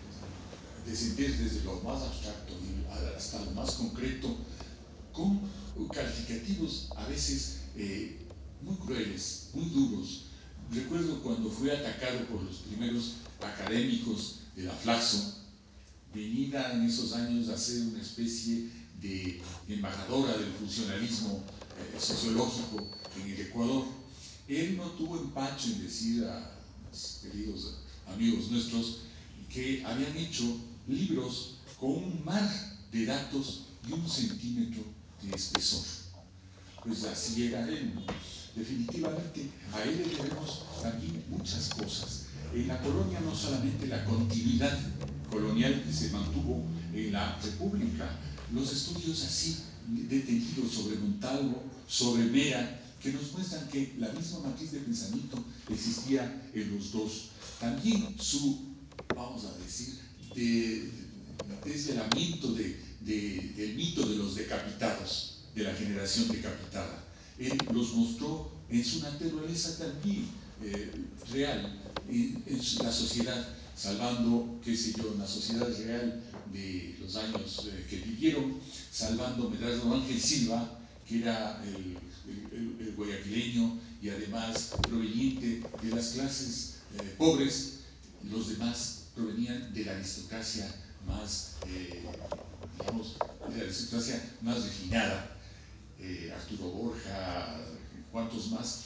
descender desde lo más abstracto hasta lo más concreto, con calificativos a veces eh, muy crueles, muy duros. Recuerdo cuando fui atacado por los primeros académicos de la Flaxo, venida en esos años a ser una especie de embajadora del funcionalismo eh, sociológico en el Ecuador. Él no tuvo empacho en decir a mis queridos amigos nuestros que habían hecho libros con un mar de datos y un centímetro de espesor. Pues así era él, ¿no? Definitivamente a él le debemos también muchas cosas. En la colonia no solamente la continuidad colonial que se mantuvo en la República, los estudios así detenidos sobre Montalvo, sobre Mera, que nos muestran que la misma matriz de pensamiento existía en los dos. También su, vamos a decir, de, desvelamiento de, de, del mito de los decapitados, de la generación decapitada. Él los mostró en su naturaleza también eh, real, en, en su, la sociedad, salvando, qué sé yo, una sociedad real de los años eh, que vivieron, salvando Medardo Ángel Silva, que era el, el, el, el guayaquileño y además proveniente de las clases eh, pobres. Los demás provenían de la aristocracia más, eh, digamos, de la aristocracia más refinada. Eh, Arturo Borja, cuantos más,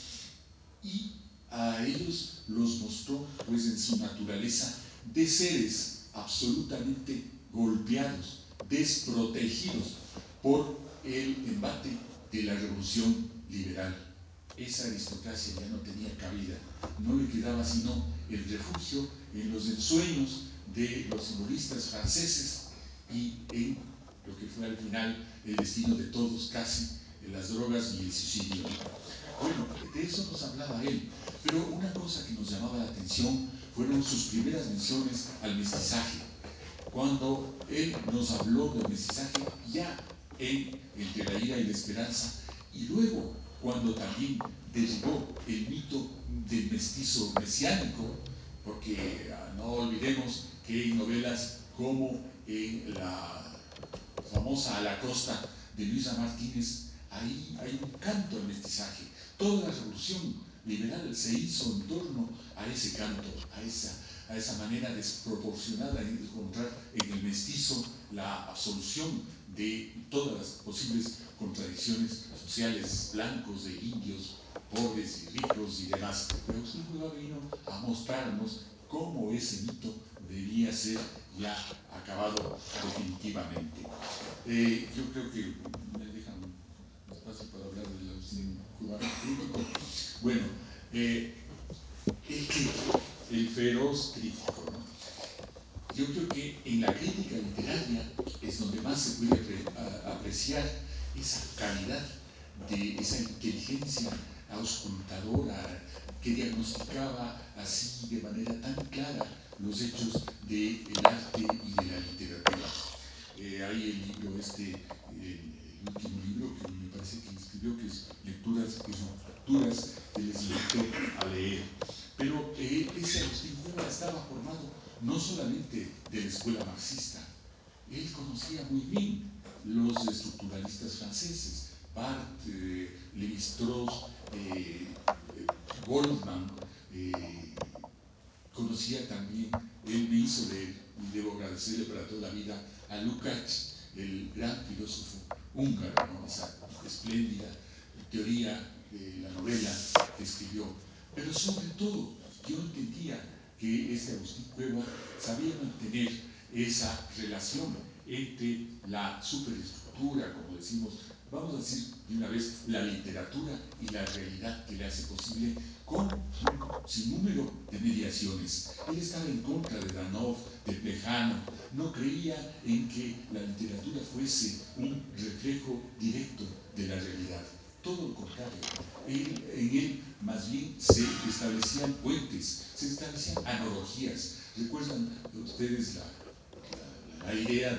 y a ellos los mostró pues en su naturaleza de seres absolutamente golpeados, desprotegidos por el embate de la revolución liberal. Esa aristocracia ya no tenía cabida, no le quedaba sino el refugio en los ensueños de los simbolistas franceses y en lo que fue al final el destino de todos casi, en las drogas y el suicidio. Bueno, de eso nos hablaba él, pero una cosa que nos llamaba la atención fueron sus primeras menciones al mestizaje. Cuando él nos habló del mestizaje ya en Entre la ira y la esperanza, y luego cuando también derribó el mito del mestizo mesiánico, porque no olvidemos que en novelas como en la famosa A la Costa de Luisa Martínez, ahí hay un canto al mestizaje. Toda la revolución liberal se hizo en torno a ese canto, a esa, a esa manera desproporcionada de encontrar en el mestizo la absolución de todas las posibles contradicciones sociales, blancos e indios, pobres y ricos y demás. Pero Agustín Cueva vino a mostrarnos cómo ese mito debía ser ya acabado definitivamente. Eh, yo creo que me dejan espacio para hablar del Agustín Cubano crítico. Bueno, eh, el crítico, el feroz crítico, ¿no? Yo creo que en la crítica literaria es donde más se puede apre a, apreciar esa calidad, de esa inteligencia auscultadora que diagnosticaba así de manera tan clara los hechos del arte y de la literatura. Eh, hay el libro este, el, el último libro que me parece que escribió, que es Lecturas y Rupturas, que les invito a leer. Pero eh, ese Agustín Cueva estaba formado no solamente de la escuela marxista, él conocía muy bien los estructuralistas franceses, Barthes, eh, Lévi-Strauss, eh, Goldman, eh, conocía también, él me hizo leer, y debo agradecerle para toda la vida, a Lukács, el gran filósofo húngaro, ¿no? Esa espléndida teoría de la novela que escribió. Pero sobre todo, yo entendía que este Agustín Cueva sabía mantener esa relación entre la superestructura, como decimos, vamos a decir de una vez, la literatura y la realidad que le hace posible con un sinnúmero de mediaciones. Él estaba en contra de Danov, de Plejano, no creía en que la literatura fuese un reflejo directo de la realidad. Todo lo contrario, él, en él más bien se establecían puentes, se establecían analogías. ¿Recuerdan ustedes la, la, la idea de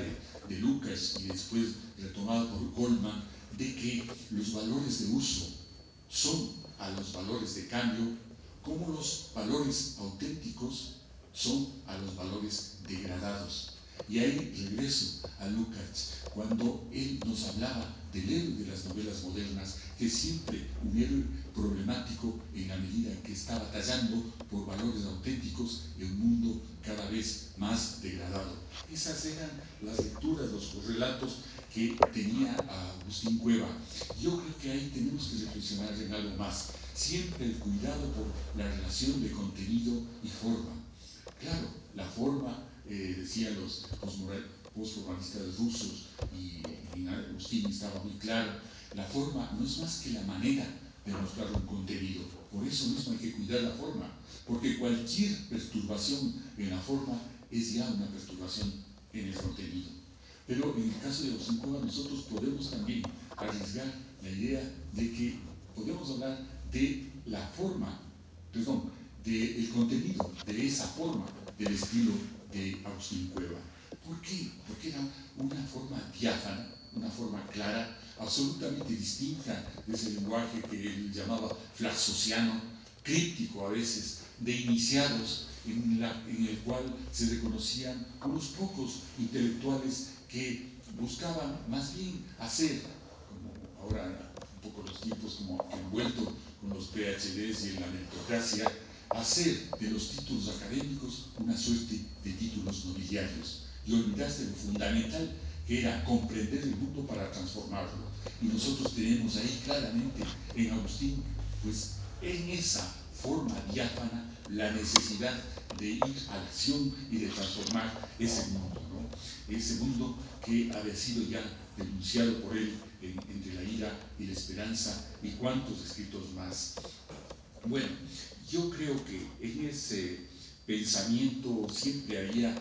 de Lukács y después retomada por Goldman, de que los valores de uso son a los valores de cambio, como los valores auténticos son a los valores degradados. Y ahí regreso a Lukács, cuando él nos hablaba del héroe de las novelas modernas, que es siempre un héroe problemático en la medida en que está batallando por valores auténticos en un mundo cada vez más degradado. Esas eran las lecturas, los relatos que tenía Agustín Cueva. Yo creo que ahí tenemos que reflexionar en algo más. Siempre el cuidado por la relación de contenido y forma. Claro, la forma, eh, decían los postmodernistas rusos, y en Agustín estaba muy claro, la forma no es más que la manera de mostrar un contenido. Por eso mismo hay que cuidar la forma, porque cualquier perturbación en la forma es ya una perturbación en el contenido. Pero en el caso de Agustín Cueva nosotros podemos también arriesgar la idea de que podemos hablar de la forma, perdón, del contenido, de esa forma, del estilo de Agustín Cueva. ¿Por qué? Porque era una forma diáfana, una forma clara, absolutamente distinta de ese lenguaje que él llamaba flaxosiano, críptico a veces, de iniciados, en, la, en el cual se reconocían unos pocos intelectuales que buscaban más bien hacer, como ahora un poco los tiempos como que han vuelto con los P H Ds y en la meritocracia, hacer de los títulos académicos una suerte de títulos nobiliarios y olvidarse lo fundamental que era comprender el mundo para transformarlo. Y nosotros tenemos ahí claramente en Agustín, pues en esa forma diáfana, la necesidad de ir a la acción y de transformar ese mundo, ¿no? Ese mundo que había sido ya denunciado por él en, entre la ira y la esperanza y cuantos escritos más. Bueno, yo creo que en ese pensamiento siempre había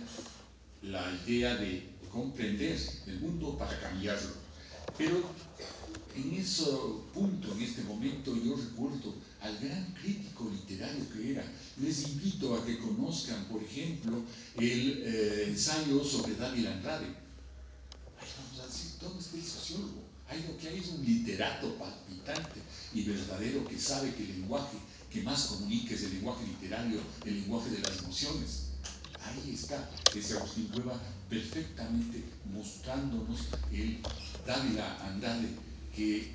la idea de comprender el mundo para cambiarlo. Pero en ese punto, en este momento, yo recuerdo al gran crítico literario que era. Les invito a que conozcan, por ejemplo, el eh, ensayo sobre Dávila Andrade. Ahí vamos a decir, ¿dónde está el sociólogo? Ahí lo que hay es un literato palpitante y verdadero que sabe que el lenguaje que más comunica es el lenguaje literario, el lenguaje de las emociones. Ahí está ese Agustín Cueva perfectamente mostrándonos el Dávila Andrade que, eh,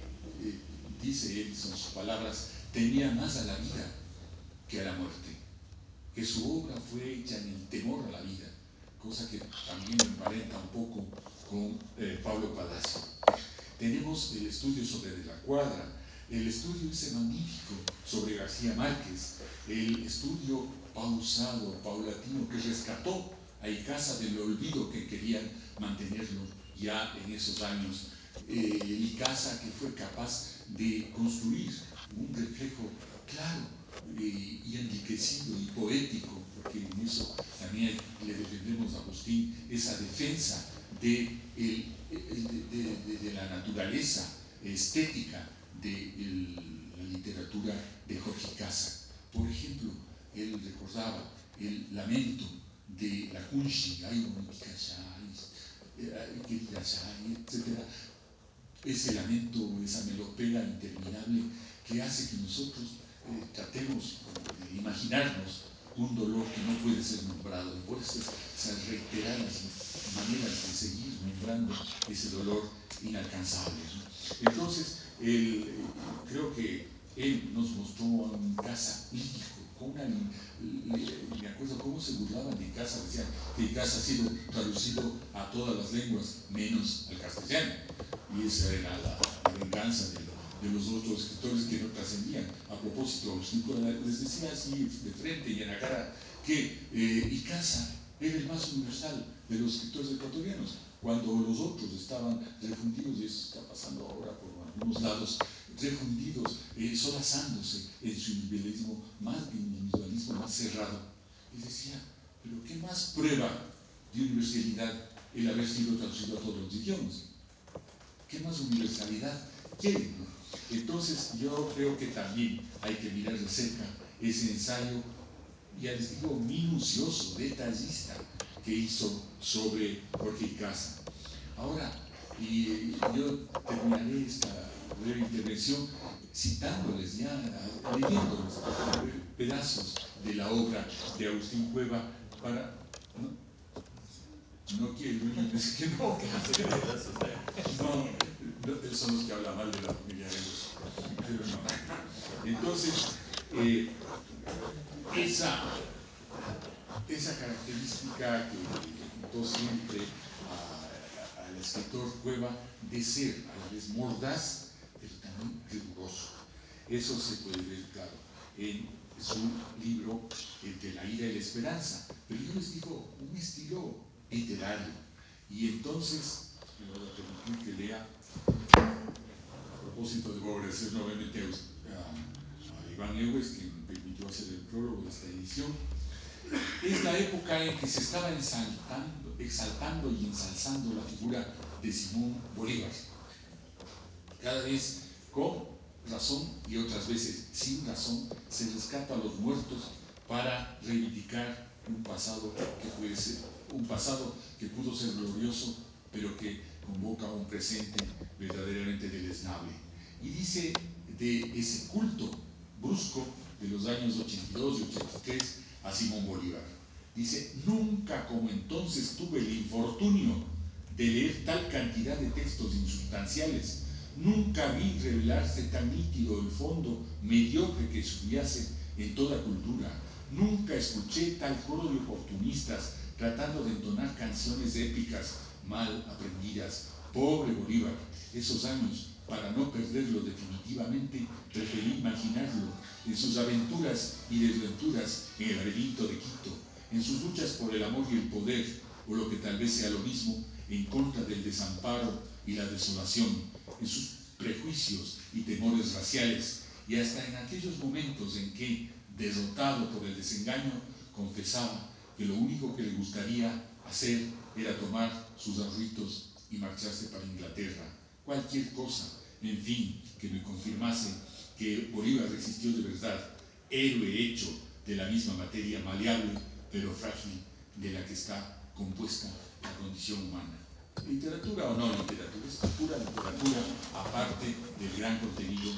dice él, son sus palabras, temía más a la vida que a la muerte, que su obra fue hecha en el temor a la vida, cosa que también emparenta un poco con eh, Pablo Palacio. Tenemos el estudio sobre De la Cuadra, el estudio ese magnífico sobre García Márquez, el estudio pausado, paulatino, que rescató a Icaza del olvido que querían mantenerlo ya en esos años. Eh, Icaza que fue capaz de construir un reflejo claro eh, y enriquecido y poético, porque en eso también le defendemos a Agustín esa defensa de, el, el, de, de, de la naturaleza estética de el, la literatura de Jorge Icaza. Por ejemplo, él recordaba el lamento de la Kunshi, ay bonita querida Shai, etcétera. Ese lamento, esa melopea interminable que hace que nosotros eh, tratemos de imaginarnos un dolor que no puede ser nombrado, y por eso esas reiteradas maneras de seguir nombrando ese dolor inalcanzable, ¿no? Entonces, él, creo que él nos mostró a un Icaza lírico, con una, me acuerdo cómo se burlaban de Icaza, decían que Icaza ha sido traducido a todas las lenguas menos al castellano, y esa era la, la venganza de, de los otros escritores que no trascendían. A propósito, les decía así de frente y en la cara que eh, Icaza era el más universal de los escritores ecuatorianos, cuando los otros estaban refundidos, y eso está pasando ahora por algunos lados, refundidos, eh, solazándose en su individualismo más, individualismo más cerrado. Y decía, pero ¿qué más prueba de universalidad el haber sido traducido a todos los idiomas? ¿Qué más universalidad quieren, no? Entonces yo creo que también hay que mirar de cerca ese ensayo, ya les digo, minucioso, detallista, que hizo sobre Jorge Icaza. Ahora, y yo terminaré esta breve intervención citándoles ya, leyéndoles pedazos de la obra de Agustín Cueva para... ¿no? No quiero, es que no, no, no, son los que hablan mal de la familia de ellos, pero no. Entonces, eh, esa, esa característica que quitó siempre a, a, al escritor Cueva de ser a la vez mordaz, pero también riguroso. Eso se puede ver, claro, en su libro Entre la ira y la esperanza. Pero yo les digo, un estilo literario. Y entonces, me voy a permitir que lea, a propósito, debo agradecer nuevamente a, a, a Iván Ewes, que me permitió hacer el prólogo de esta edición. Es la época en que se estaba exaltando, exaltando y ensalzando la figura de Simón Bolívar. Cada vez con razón y otras veces sin razón se rescata a los muertos para reivindicar un pasado que puede ser, un pasado que pudo ser glorioso, pero que convoca un presente verdaderamente deleznable. Y dice de ese culto brusco de los años ochenta y dos y ochenta y tres a Simón Bolívar. Dice, nunca como entonces tuve el infortunio de leer tal cantidad de textos insustanciales. Nunca vi revelarse tan nítido el fondo mediocre que subyace en toda cultura. Nunca escuché tal coro de oportunistas tratando de entonar canciones épicas mal aprendidas. Pobre Bolívar, esos años, para no perderlo definitivamente, preferí imaginarlo en sus aventuras y desventuras en el laberinto de Quito, en sus luchas por el amor y el poder, o lo que tal vez sea lo mismo, en contra del desamparo y la desolación, en sus prejuicios y temores raciales, y hasta en aquellos momentos en que, derrotado por el desengaño, confesaba que lo único que le gustaría hacer era tomar sus ahorritos y marcharse para Inglaterra. Cualquier cosa, en fin, que me confirmase que Bolívar resistió de verdad, héroe hecho de la misma materia maleable, pero frágil, de la que está compuesta la condición humana. Literatura o no literatura, es pura literatura, aparte del gran contenido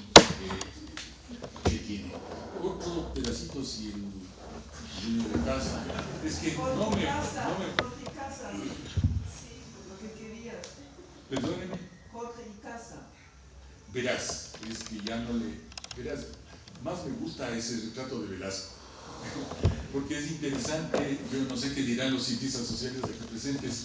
eh, que tiene. Otro pedacito, si el dueño de casa, es que no me... No me Jorge y Casa, sí, lo que querías. Perdóneme. Jorge y Casa. Verás, es que ya no le... Verás, más me gusta ese retrato de Velasco, porque es interesante. Yo no sé qué dirán los cientistas sociales aquí presentes,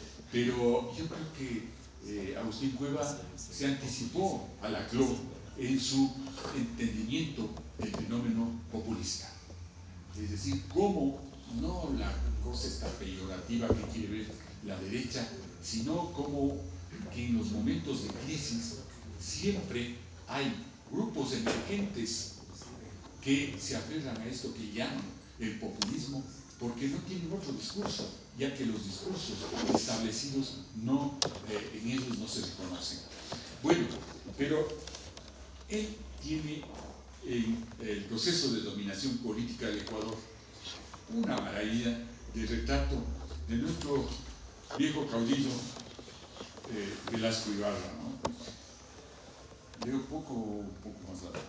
pero yo creo que eh, Agustín Cueva se anticipó a Laclau en su entendimiento del fenómeno populista. Es decir, cómo no la cosa esta peyorativa que quiere ver la derecha, sino como que en los momentos de crisis siempre hay grupos emergentes que se aferran a esto que llaman el populismo, porque no tienen otro discurso, ya que los discursos establecidos no, eh, en ellos no se reconocen. Bueno, pero él tiene en el proceso de dominación política del Ecuador una maravilla de retrato de nuestro viejo caudillo eh, Velasco Ibarra, ¿no? Leo poco, un poco más largo.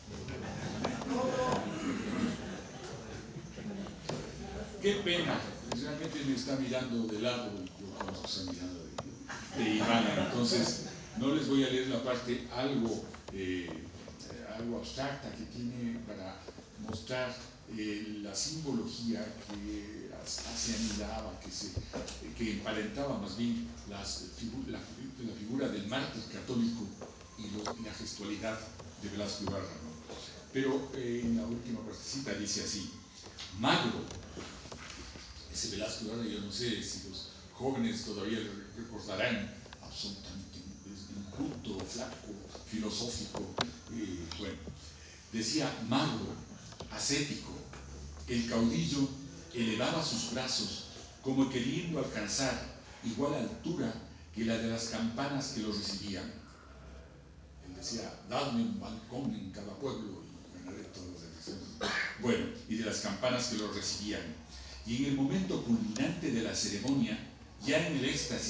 Qué pena, realmente me está mirando de lado y yo conozco esa mirada de, de Iván, entonces no les voy a leer la parte algo, eh, algo abstracta que tiene para mostrar eh, la simbología que se anidaba, que, se, que emparentaba más bien las, la, la figura del mártir católico y, lo, y la gestualidad de Velasco Ibarra, ¿no? Pero eh, en la última partecita dice así: magro. Ese Velasco Ibarra, yo no sé si los jóvenes todavía lo recordarán, absolutamente inculto, flaco, filosófico, eh, bueno, decía magro, ascético. El caudillo elevaba sus brazos como queriendo alcanzar igual altura que la de las campanas que lo recibían. Él decía, dadme un balcón en cada pueblo y ganaré todas las elecciones. Bueno, y de las campanas que lo recibían. Y en el momento culminante de la ceremonia, ya en el éxtasis,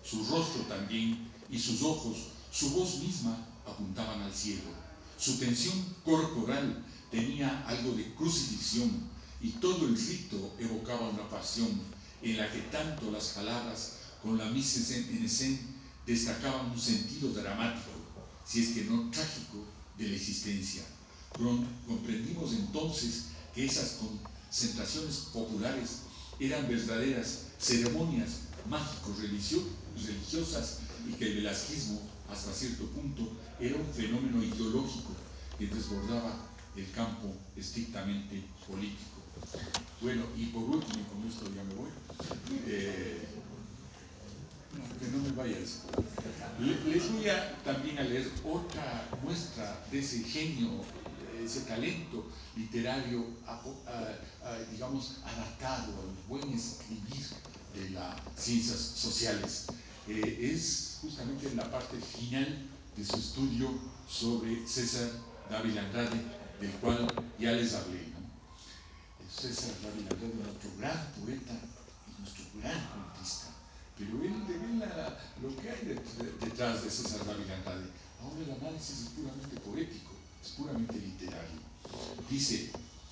su rostro también, y sus ojos, su voz misma, apuntaban al cielo. Su tensión corporal tenía algo de crucifixión, y todo el rito evocaba una pasión en la que tanto las palabras con la mise en scène destacaban un sentido dramático, si es que no trágico, de la existencia. Comprendimos entonces que esas concentraciones populares eran verdaderas ceremonias mágico-religiosas y que el velasquismo, hasta cierto punto, era un fenómeno ideológico que desbordaba el campo estrictamente político. Bueno, y por último, y con esto ya me voy, eh, no, que no me vayas. Les voy a, también a leer otra muestra de ese genio, ese talento literario, a, a, a, digamos, adaptado al buen escribir de las ciencias sociales. Eh, es justamente en la parte final de su estudio sobre César Dávila Andrade, del cual ya les hablé, ¿no? César Dávila Andrade, nuestro gran poeta y nuestro gran cuentista. Pero él revela lo que hay detrás de César Dávila Andrade. Ahora el análisis es puramente poético, es puramente literario. Dice: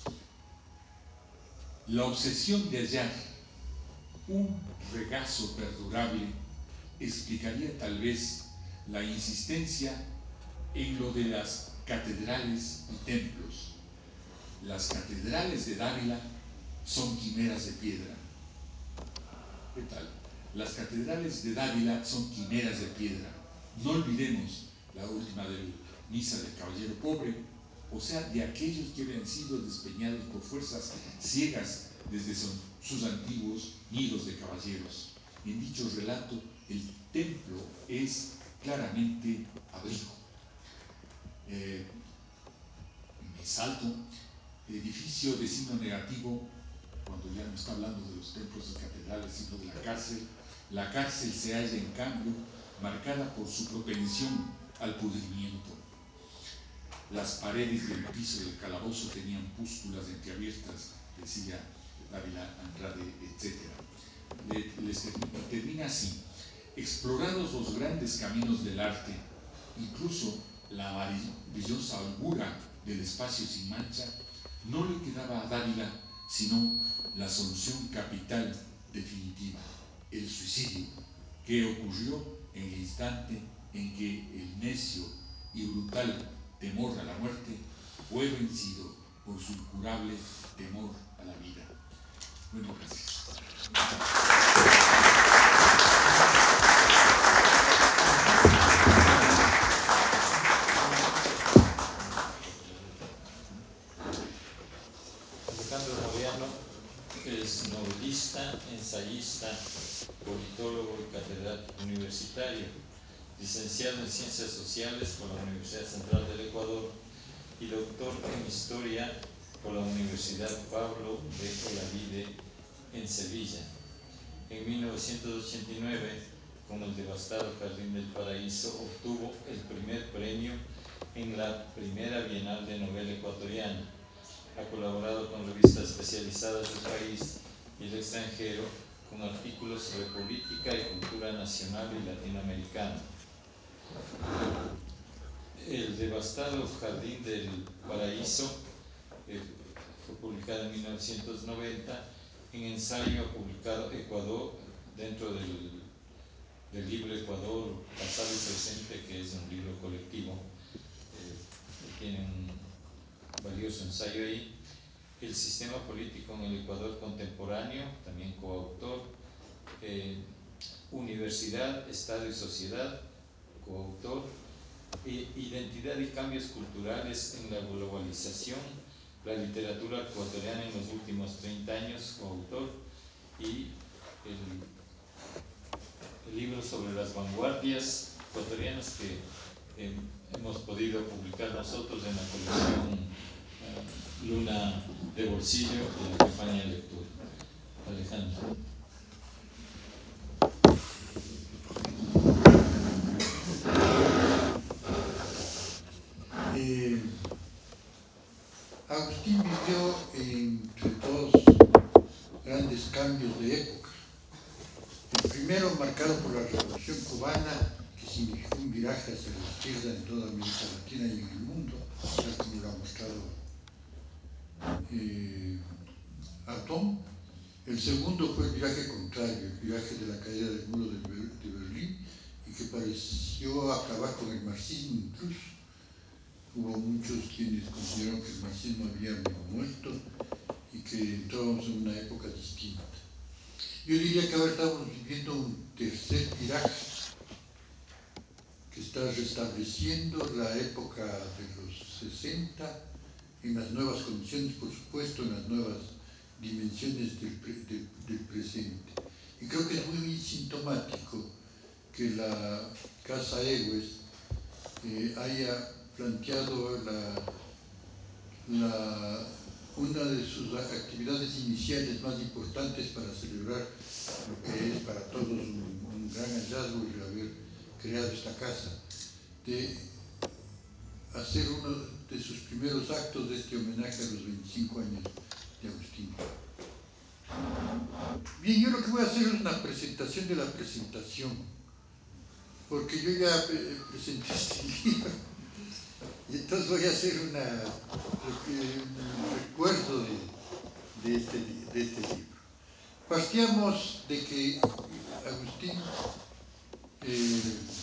la obsesión de hallar un regazo perdurable explicaría tal vez la insistencia en lo de las catedrales y templos. Las catedrales de Dávila son quimeras de piedra. ¿Qué tal? Las catedrales de Dávila son quimeras de piedra. No olvidemos la última del misa del caballero pobre, o sea, de aquellos que habían sido despeñados por fuerzas ciegas desde son, sus antiguos nidos de caballeros. En dicho relato, el templo es claramente abrigo. Eh, me salto. Edificio de signo negativo, cuando ya no está hablando de los templos y catedrales, sino de la cárcel. La cárcel se halla, en cambio, marcada por su propensión al pudrimiento. Las paredes y el piso del calabozo tenían pústulas entreabiertas, decía Dávila Andrade, etcétera. Les termina así: explorados los grandes caminos del arte, incluso la maravillosa holgura del espacio sin mancha, no le quedaba a Dávila sino la solución capital definitiva, el suicidio, que ocurrió en el instante en que el necio y brutal temor a la muerte fue vencido por su incurable temor a la vida. Bueno, gracias. Alejandro Moyano es novelista, ensayista, politólogo y catedrático universitario, licenciado en Ciencias Sociales por la Universidad Central del Ecuador y doctor en Historia por la Universidad Pablo de Olavide en Sevilla. En mil novecientos ochenta y nueve, con el devastado Jardín del Paraíso, obtuvo el primer premio en la primera Bienal de Novela Ecuatoriana. Ha colaborado con revistas especializadas del país y el extranjero con artículos sobre política y cultura nacional y latinoamericana. El devastado Jardín del Paraíso eh, fue publicado en mil novecientos noventa, en ensayo publicado Ecuador dentro del, del libro Ecuador, pasado y presente, que es un libro colectivo. Eh, tiene un valioso ensayo ahí. El sistema político en el Ecuador contemporáneo, también coautor. Eh, Universidad, Estado y Sociedad, coautor. Eh, Identidad y cambios culturales en la globalización, la literatura ecuatoriana en los últimos treinta años, coautor. Y el, el libro sobre las vanguardias ecuatorianas que eh, hemos podido publicar nosotros en la colección eh, Luna de Bolsillo de la campaña de lectura. Alejandro. Eh, Agustín vivió entre dos grandes cambios de época. El primero marcado por la Revolución Cubana, que significó un viraje hacia la izquierda en toda América Latina y en el mundo, tal como lo ha mostrado eh, Artaud. El segundo fue el viraje contrario, el viraje de la caída del muro de, Ber de Berlín, y que pareció acabar con el marxismo incluso. Hubo muchos quienes consideraron que el marxismo había muerto y que entrábamos en una época distinta. Yo diría que ahora estamos viviendo un tercer viraje que está restableciendo la época de los sesenta en las nuevas condiciones, por supuesto, en las nuevas dimensiones del, pre del, del presente. Y creo que es muy sintomático que la Casa Egues eh, haya planteado la, la, una de sus actividades iniciales más importantes para celebrar lo que es para todos un, un gran hallazgo el haber creado esta casa, de hacer uno de sus primeros actos de este homenaje a los veinticinco años de Agustín. Bien, yo lo que voy a hacer es una presentación de la presentación, porque yo ya presenté este libro, y entonces voy a hacer una, un recuerdo de, de, este, de este libro. Partíamos de que Agustín eh,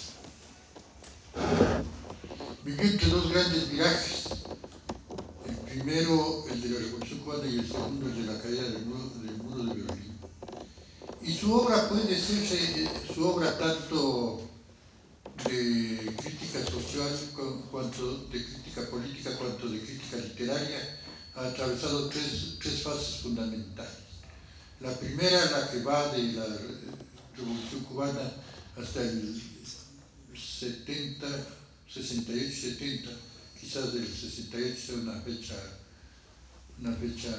vivió entre dos grandes virajes. El primero, el de la Revolución Cubana, y el segundo, el de la caída del muro, del muro de Berlín. Y su obra puede ser su obra tanto de crítica social, cuanto de crítica política, cuanto de crítica literaria, ha atravesado tres, tres fases fundamentales. La primera, la que va de la Revolución Cubana hasta el setenta, sesenta y ocho, setenta, quizás del sesenta y ocho sea una fecha, una fecha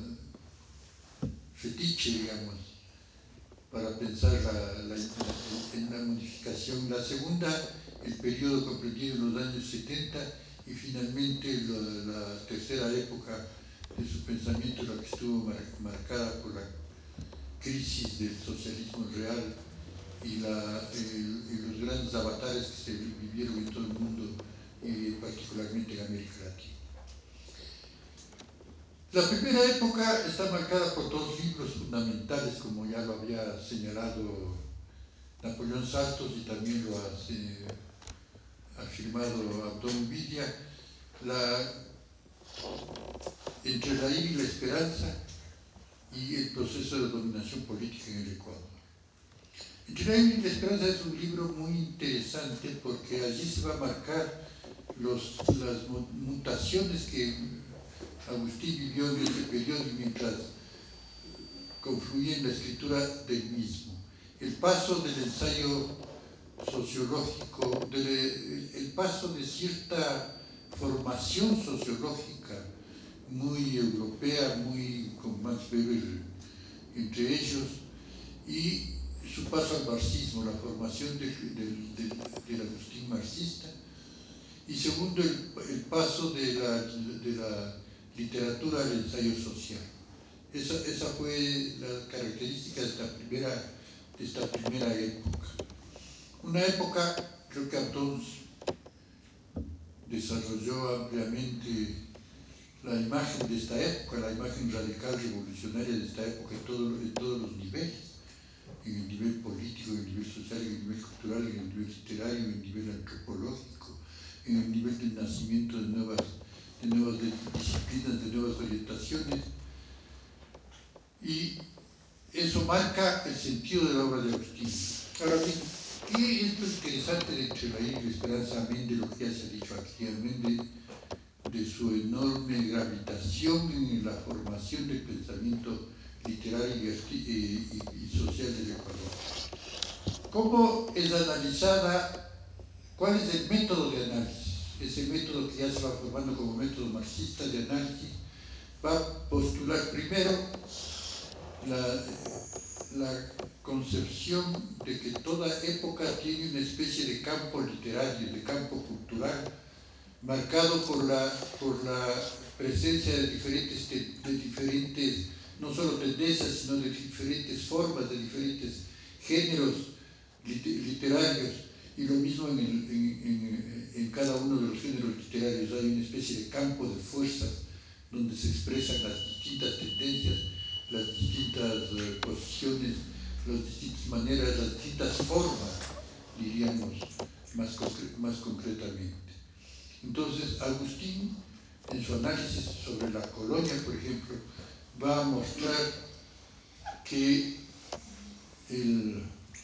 fetiche, digamos, para pensar la, la, la, en la modificación. La segunda, el periodo comprendido en los años setenta, y finalmente la, la tercera época de su pensamiento, la que estuvo mar, marcada por la crisis del socialismo real y, la, el, y los grandes avatares que se vivieron en todo el mundo, y particularmente en América Latina. La primera época está marcada por dos libros fundamentales, como ya lo había señalado Napoleón Saltos y también lo ha eh, afirmado Abdón Vidia, la, Entre la ira y la esperanza y el proceso de dominación política en el Ecuador. Entre la ira y la esperanza es un libro muy interesante porque allí se va a marcar los, las mutaciones que Agustín vivió en ese periodo mientras confluía en la escritura del mismo. El paso del ensayo sociológico, del, el paso de cierta formación sociológica muy europea, muy con Max Weber entre ellos, y su paso al marxismo, la formación del, del, del, del Agustín marxista, y segundo, el, el paso de la, de la literatura al ensayo social. Esa, esa fue la característica de esta, primera, de esta primera época. Una época, creo que Artaud desarrolló ampliamente la imagen de esta época, la imagen radical revolucionaria de esta época en, todo, en todos los niveles, en el nivel político, en el nivel social, en el nivel cultural, en el nivel literario, en el nivel antropológico, en el nivel del nacimiento de nuevas, de nuevas disciplinas, de nuevas orientaciones. Y eso marca el sentido de la obra de Agustín. Ahora bien, ¿qué es lo interesante de Entre la ira y la esperanza, amén de lo que ya se ha dicho aquí, amén de, de su enorme gravitación en la formación del pensamiento literario y, y, y social del Ecuador? ¿Cómo es analizada? ¿Cuál es el método de análisis? Ese método que ya se va formando como método marxista de análisis va a postular primero la, la concepción de que toda época tiene una especie de campo literario, de campo cultural, marcado por la, por la presencia de diferentes, de diferentes, no solo tendencias, sino de diferentes formas, de diferentes géneros literarios, y lo mismo en, el, en, en, en cada uno de los géneros literarios hay una especie de campo de fuerzas donde se expresan las distintas tendencias, las distintas uh, posiciones, las distintas maneras, las distintas formas, diríamos más, concre más concretamente. Entonces, Agustín, en su análisis sobre la colonia, por ejemplo, va a mostrar que el,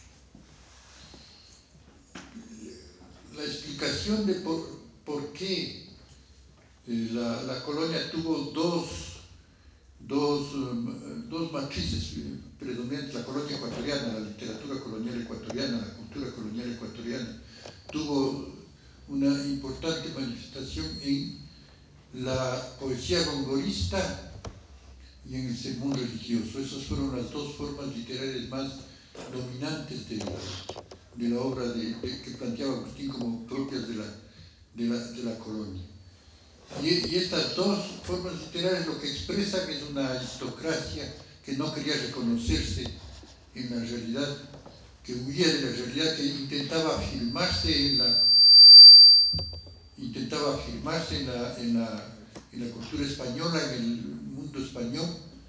la explicación de por, por qué la, la colonia tuvo dos, dos, um, dos matrices predominantes, la colonia ecuatoriana, la literatura colonial ecuatoriana, la cultura colonial ecuatoriana, tuvo una importante manifestación en la poesía gongorista y en el sermón religioso. Esas fueron las dos formas literarias más dominantes de la, de la obra de, de, que planteaba Agustín como propias de la, de la, de la colonia. Y, y estas dos formas literarias lo que expresan es una aristocracia que no quería reconocerse en la realidad, que huía de la realidad, que intentaba afirmarse en la intentaba afirmarse en la, en la, en la cultura española, en el mundo español,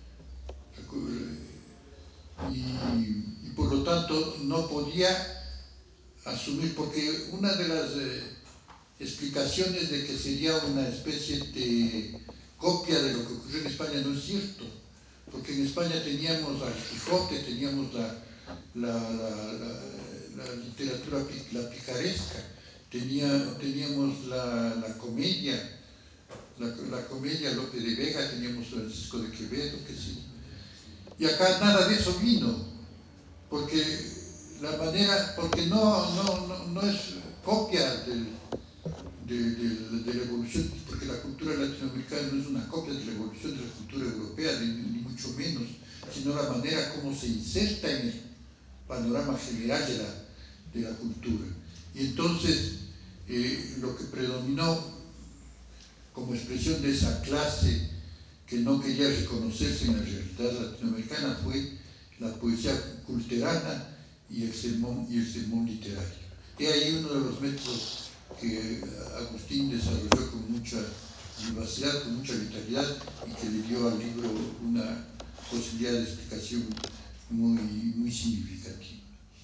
y, y por lo tanto no podía asumir, porque una de las eh, explicaciones de que sería una especie de copia de lo que ocurrió en España no es cierto, porque en España teníamos al Quijote, teníamos la, la, la, la, la literatura, la picaresca, tenía, teníamos la, la comedia, la, la comedia Lope de Vega, teníamos Francisco de Quevedo, qué sé yo. Y acá nada de eso vino, porque la manera, porque no, no, no, no es copia del, de, de, de la evolución, porque la cultura latinoamericana no es una copia de la evolución de la cultura europea, ni, ni mucho menos, sino la manera como se inserta en el panorama general de la, de la cultura. Y entonces eh, lo que predominó como expresión de esa clase que no quería reconocerse en la realidad latinoamericana fue la poesía culterana y el sermón, y el sermón literario. Y ahí uno de los métodos que Agustín desarrolló con mucha vivacidad, con mucha vitalidad, y que le dio al libro una posibilidad de explicación muy, muy significativa.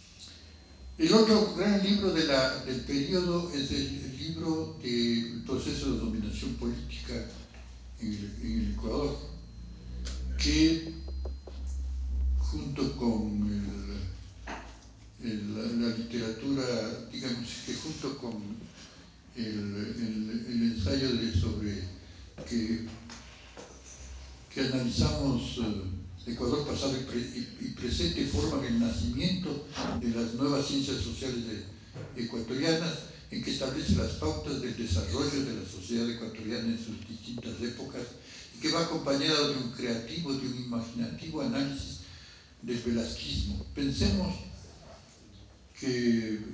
El otro gran libro de la, del periodo es el, el libro del proceso de dominación política en el, en el Ecuador, que junto con el, el, la, la literatura, digamos que junto con el, el, el ensayo de, sobre que, que analizamos eh, Ecuador pasado y, pre, y, y presente forman el nacimiento de las nuevas ciencias sociales de, ecuatorianas, en que establece las pautas del desarrollo de la sociedad ecuatoriana en sus distintas épocas y que va acompañado de un creativo, de un imaginativo análisis del velasquismo. Pensemos que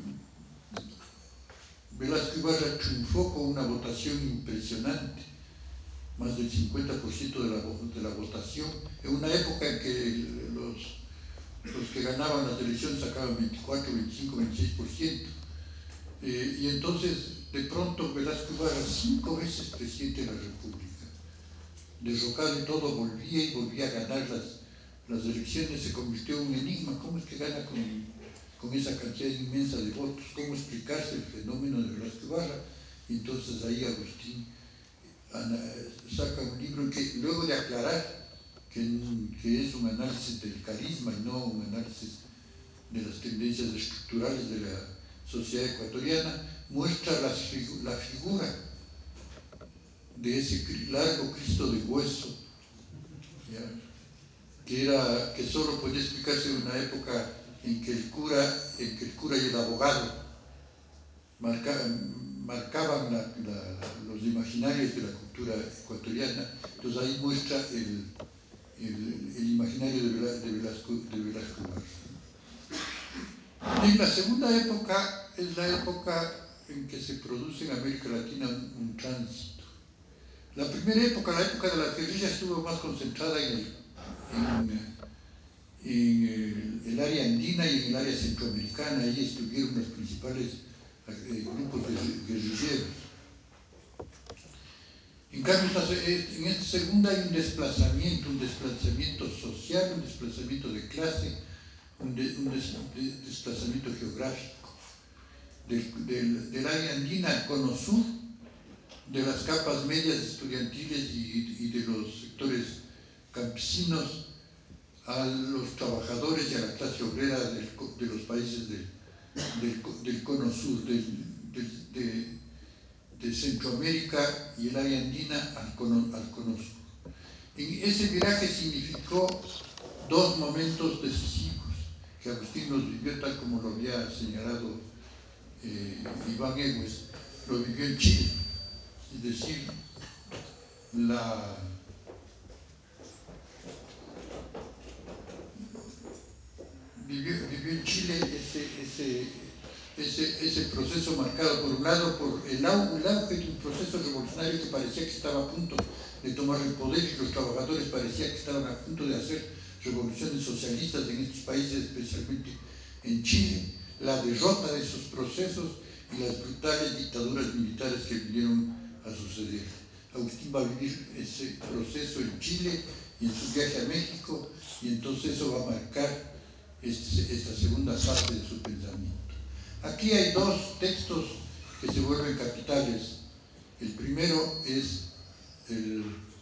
Velasco Ibarra triunfó con una votación impresionante, más del cincuenta por ciento de la, de la votación, en una época en que los, los que ganaban las elecciones sacaban veinticuatro, veinticinco, veintiséis por ciento. Eh, y entonces, de pronto, Velasco Ibarra, cinco veces presidente de la República, derrocado y todo, volvía y volvía a ganar las, las elecciones, se convirtió en un enigma. ¿Cómo es que gana con, con esa cantidad inmensa de votos? ¿Cómo explicarse el fenómeno de Velasco Ibarra? Y entonces ahí Agustín saca un libro en que, luego de aclarar que, que es un análisis del carisma y no un análisis de las tendencias estructurales de la sociedad ecuatoriana, muestra la, la figura de ese largo Cristo de hueso, ¿ya? Que, era, que solo podía explicarse en una época en que el cura, en que el cura y el abogado marcaban, marcaban la, la, los imaginarios de la cultura ecuatoriana. Entonces ahí muestra el, el, el imaginario de Velasco, de Velasco, de Velasco Ibarra. En la segunda época es la época en que se produce en América Latina un, un tránsito. La primera época, la época de la guerrilla, estuvo más concentrada en, el, en, en el, el área andina y en el área centroamericana. Ahí estuvieron los principales eh, grupos guerrilleros. En cambio, en esta segunda hay un desplazamiento, un desplazamiento social, un desplazamiento de clase, un, de, un des, de, desplazamiento geográfico. Del, del, del área andina al cono sur, de las capas medias estudiantiles y, y de los sectores campesinos a los trabajadores y a la clase obrera del, de los países del, del, del cono sur, del, del, de, de Centroamérica y el área andina al cono, al cono sur. En ese viraje significó dos momentos decisivos que Agustín los vivió tal como lo había señalado eh, Iván Egues, lo vivió en Chile, es decir, la vivió, vivió en Chile ese, ese, ese, ese proceso marcado por un lado por el auge de un proceso revolucionario que parecía que estaba a punto de tomar el poder y los trabajadores parecía que estaban a punto de hacer revoluciones socialistas en estos países, especialmente en Chile, la derrota de esos procesos y las brutales dictaduras militares que vinieron a suceder. Agustín va a vivir ese proceso en Chile y en su viaje a México, y entonces eso va a marcar este, esta segunda fase de su pensamiento. Aquí hay dos textos que se vuelven capitales. El primero es el,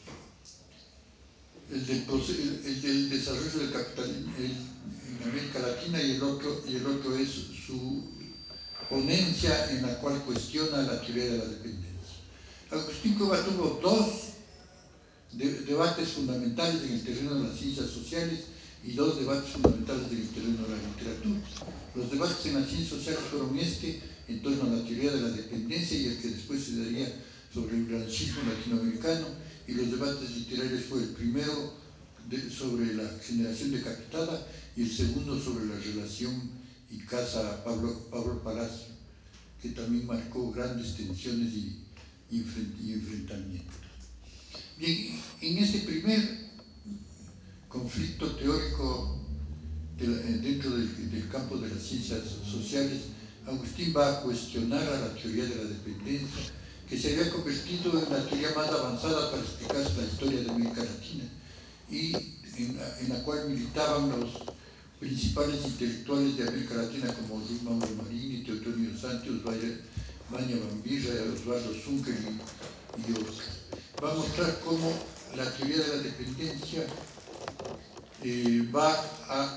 el, del, el, el del desarrollo del capitalismo en América Latina, y el otro, y el otro es su ponencia en la cual cuestiona la teoría de la dependencia. Agustín Cueva tuvo dos de, debates fundamentales en el terreno de las ciencias sociales y dos debates fundamentales en el terreno de la literatura. Los debates en las ciencias sociales fueron este, en torno a la teoría de la dependencia, y el que después se daría sobre el branchismo latinoamericano, y los debates literarios fue el primero de, sobre la generación decapitada, y el segundo sobre la relación y casa Pablo, Pablo Palacio, que también marcó grandes tensiones y, y, y enfrentamientos. Bien, en este primer conflicto teórico de la, dentro del, del campo de las ciencias sociales, Agustín va a cuestionar a la teoría de la dependencia, que se había convertido en la teoría más avanzada para explicar la historia de América Latina, y en la, en la cual militaban los principales intelectuales de América Latina como Luis Mauro Marini, Teotonio Santos, Baña Bambirra, Osvaldo Zunker y, y otros. Va a mostrar cómo la teoría de la dependencia eh, va a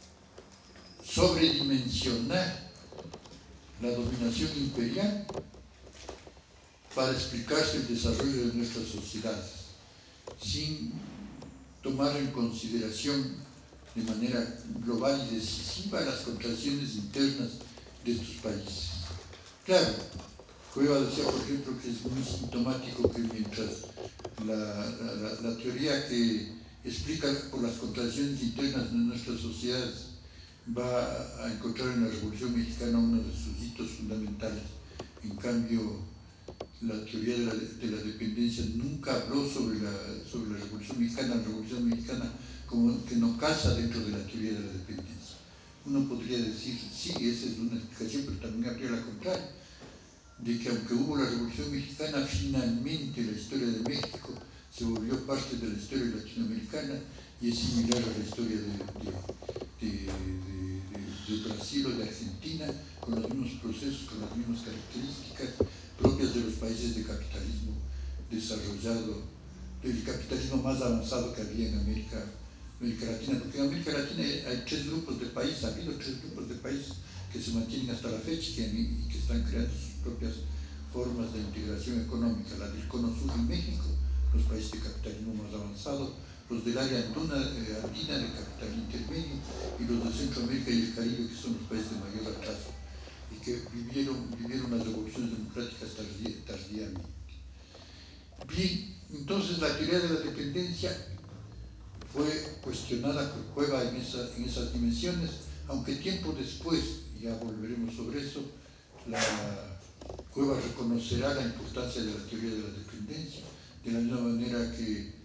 sobredimensionar la dominación imperial para explicarse el desarrollo de nuestras sociedades, sin tomar en consideración de manera global y decisiva las contradicciones internas de estos países. Claro, Cueva decía, por ejemplo, que es muy sintomático que mientras la, la, la teoría que explica por las contradicciones internas de nuestras sociedades va a encontrar en la Revolución Mexicana uno de sus hitos fundamentales, en cambio la teoría de la, de la dependencia nunca habló sobre la, sobre la Revolución Mexicana, la Revolución Mexicana como que no casa dentro de la teoría de la dependencia. Uno podría decir, sí, esa es una explicación, pero también habría la contraria, de que aunque hubo la Revolución Mexicana, finalmente la historia de México se volvió parte de la historia latinoamericana y es similar a la historia de, de, de, de, de, de Brasil o de Argentina, con los mismos procesos, con las mismas características propias de los países de capitalismo desarrollado, del capitalismo más avanzado que había en América, América Latina, porque en América Latina hay, hay tres grupos de países, ha habido tres grupos de países que se mantienen hasta la fecha y que, que están creando sus propias formas de integración económica, la del cono sur en México, los países de capitalismo más avanzado, los del área anduna, eh, andina de capital intermedio, y los de Centroamérica y el Caribe, que son los países de mayor atraso y que vivieron, vivieron las revoluciones democráticas tardí, tardíamente. Bien, entonces la teoría de la dependencia fue cuestionada por Cueva en, esa, en esas dimensiones, aunque tiempo después, ya volveremos sobre eso, la Cueva reconocerá la importancia de la teoría de la dependencia, de la misma manera que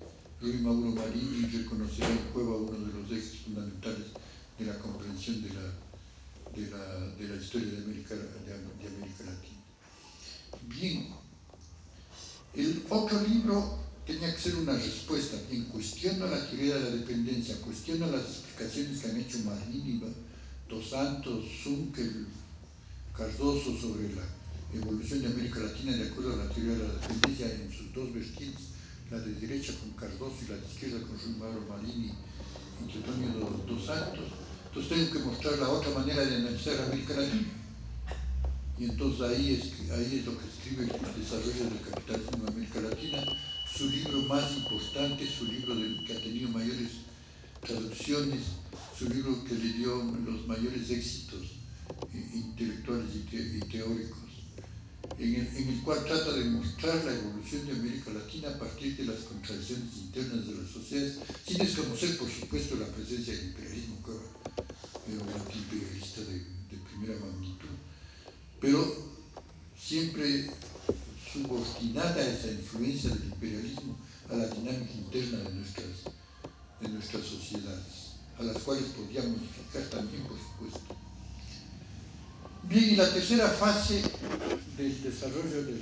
Rui Mauro Marini reconocerá en Cueva uno de los ejes fundamentales de la comprensión de la, de la, de la historia de América, de, de América Latina. Bien, el otro libro tenía que ser una respuesta. Bien, cuestiona la teoría de la dependencia, cuestiona las explicaciones que han hecho Marini, Dos Santos, Zunkel, Cardoso sobre la evolución de América Latina de acuerdo a la teoría de la dependencia en sus dos vertientes, la de derecha con Cardoso y la de izquierda con Rui Mauro Marini y Teotonio Dos Santos. Entonces tengo que mostrar la otra manera de analizar América Latina. Y entonces ahí es, ahí es lo que escribe El desarrollo del capitalismo en América Latina, su libro más importante, su libro de, que ha tenido mayores traducciones, su libro que le dio los mayores éxitos eh, intelectuales y, te, y teóricos, en el, en el cual trata de mostrar la evolución de América Latina a partir de las contradicciones internas de las sociedades, sin desconocer, por supuesto, la presencia del imperialismo, que era un antiimperialista de, de primera magnitud, pero siempre subordinada esa influencia del imperialismo a la dinámica interna de nuestras, de nuestras sociedades, a las cuales podía modificar también, por supuesto. Bien, y la tercera fase del desarrollo del,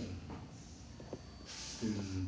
del,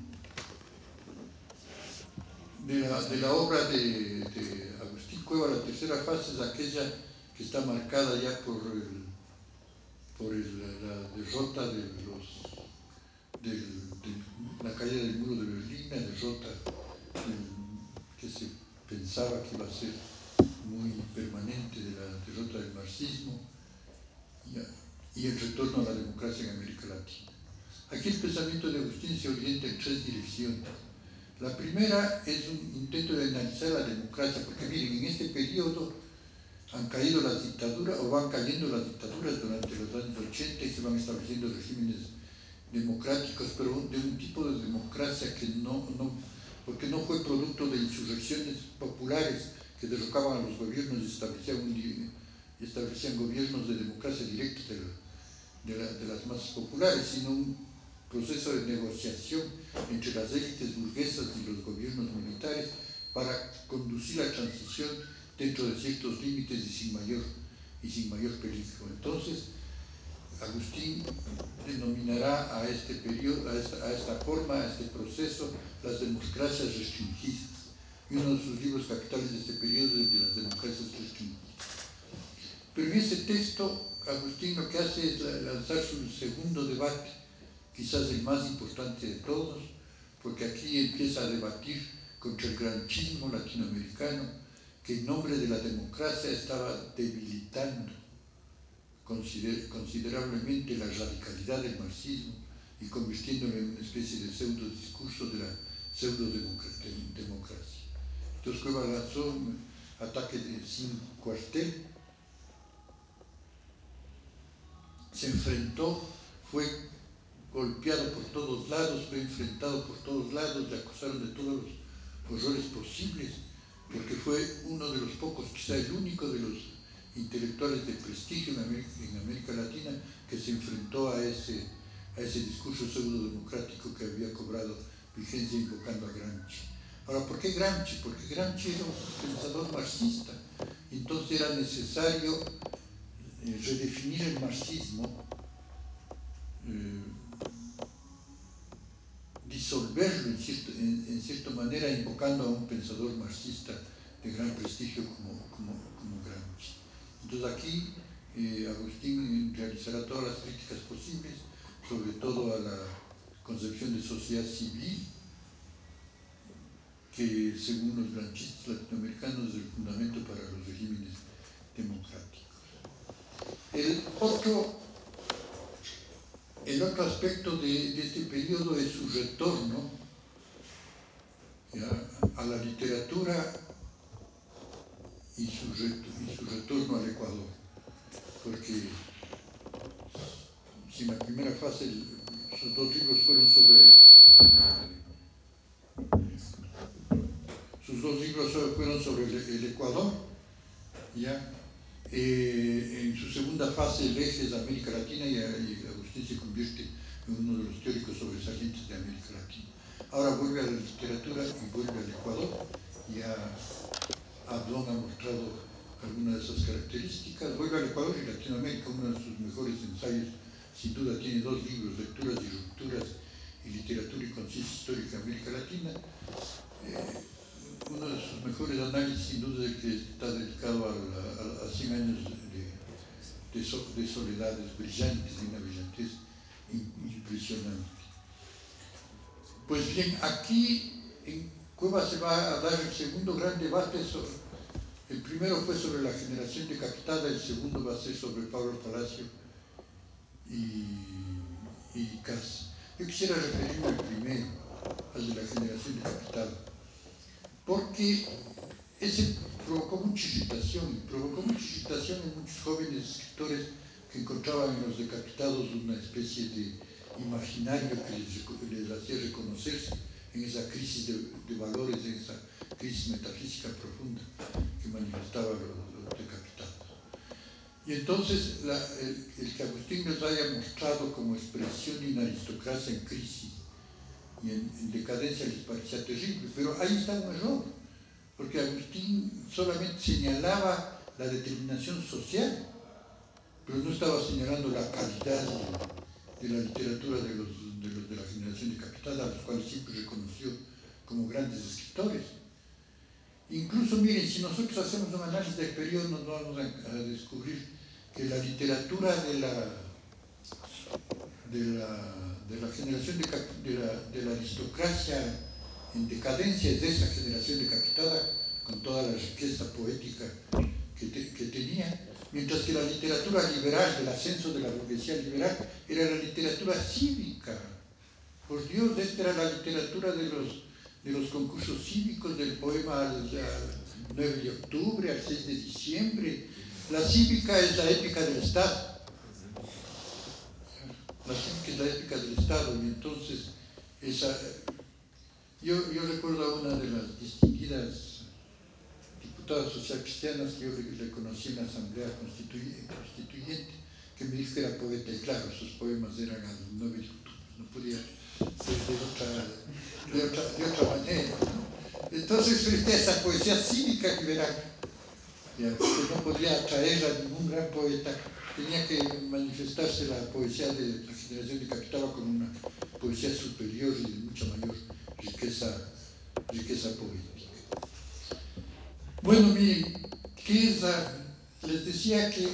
de, la, de la obra de, de Agustín Cueva, la tercera fase es aquella que está marcada ya por, el, por el, la derrota de los Del, de la caída del muro de Berlín, la derrota del, que se pensaba que iba a ser muy permanente, de la derrota del marxismo y, y el retorno a la democracia en América Latina. Aquí el pensamiento de Agustín se orienta en tres direcciones. La primera es un intento de analizar la democracia, porque miren, en este periodo han caído las dictaduras o van cayendo las dictaduras durante los años ochenta y se van estableciendo regímenes democráticos, pero de un tipo de democracia que no, no, porque no fue producto de insurrecciones populares que derrocaban a los gobiernos y establecían, un, establecían gobiernos de democracia directa de, la, de, la, de las masas populares, sino un proceso de negociación entre las élites burguesas y los gobiernos militares para conducir la transición dentro de ciertos límites y sin mayor, y sin mayor peligro. Entonces, Agustín denominará a este periodo, a esta, a esta forma, a este proceso, las democracias restringidas. Y uno de sus libros capitales de este periodo es de las democracias restringidas. Pero en ese texto, Agustín lo que hace es lanzar su segundo debate, quizás el más importante de todos, porque aquí empieza a debatir contra el granchismo latinoamericano, que en nombre de la democracia estaba debilitando Consider, considerablemente la radicalidad del marxismo y convirtiéndolo en una especie de pseudo discurso de la pseudo democracia. Entonces Cueva lanzó un ataque de, sin cuartel, se enfrentó, fue golpeado por todos lados, fue enfrentado por todos lados, le acusaron de todos los horrores posibles, porque fue uno de los pocos, quizá el único de los intelectuales de prestigio en América, en América Latina que se enfrentó a ese, a ese discurso pseudo-democrático que había cobrado vigencia invocando a Gramsci. Ahora, ¿por qué Gramsci? Porque Gramsci era un pensador marxista, entonces era necesario eh, redefinir el marxismo, eh, disolverlo en, cierto, en, en cierta manera, invocando a un pensador marxista de gran prestigio como, como, como Gramsci. Entonces aquí eh, Agustín realizará todas las críticas posibles, sobre todo a la concepción de sociedad civil, que según los granchistas latinoamericanos es el fundamento para los regímenes democráticos. El otro, el otro aspecto de, de este periodo es su retorno ¿ya? a la literatura y su, y su retorno al Ecuador, porque si en la primera fase sus dos libros fueron sobre sus dos libros fueron sobre el, el Ecuador, ¿ya? Eh, en su segunda fase el eje es América Latina y, y Agustín se convierte en uno de los teóricos sobresalientes de América Latina. Ahora vuelve a la literatura y vuelve al Ecuador. Ya Abdón ha mostrado algunas de esas características. Vuelve al Ecuador y Latinoamérica, uno de sus mejores ensayos, sin duda tiene dos libros, Lecturas y Rupturas y Literatura y Conciencia Histórica de América Latina. Eh, uno de sus mejores análisis, sin duda, es el que está dedicado a, la, a, a cien años de, de, so, de soledades brillantes, de una brillantez impresionante. Pues bien, aquí en Cueva se va a dar el segundo gran debate. Sobre, el primero fue sobre la generación decapitada, el segundo va a ser sobre Pablo Palacio y, y Cas. Yo quisiera referirme al primero, al de la generación decapitada, porque ese provocó mucha irritación, provocó mucha irritación en muchos jóvenes escritores que encontraban en los decapitados una especie de imaginario que les, les hacía reconocerse en esa crisis de, de valores, en esa crisis metafísica profunda que manifestaban los, los decapitados. Y entonces la, el, el que Agustín les haya mostrado como expresión de una aristocracia en crisis y en, en decadencia les parecía terrible, pero ahí está un error, porque Agustín solamente señalaba la determinación social, pero no estaba señalando la calidad de, de la literatura de los, de los de la generación decapitada, a los cuales siempre reconoció como grandes escritores. Incluso, miren, si nosotros hacemos un análisis del periodo, nos vamos a, a descubrir que la literatura de la, de la, de la generación de, de, la, de la aristocracia en decadencia es de esa generación decapitada, con toda la riqueza poética que, te, que tenía, mientras que la literatura liberal, del ascenso de la burguesía liberal, era la literatura cívica. Por Dios, esta era la literatura de los, de los concursos cívicos, del poema al, al nueve de octubre, al seis de diciembre. La cívica es la épica del Estado. La cívica es la épica del Estado, y entonces esa, yo, yo recuerdo a una de las distinguidas diputadas socialcristianas que yo le conocí en la Asamblea Constituyente, Constituyente, que me dijo que era poeta, y claro, sus poemas eran al nueve de octubre, no podía ser de otra, de otra, de otra manera, ¿no? Entonces, frente a esa poesía cívica liberal, ya, que no podía atraer a ningún gran poeta, tenía que manifestarse la poesía de la generación decapitada como una poesía superior y de mucha mayor riqueza, riqueza poética. Bueno, miren, ¿qué es la? Les decía que,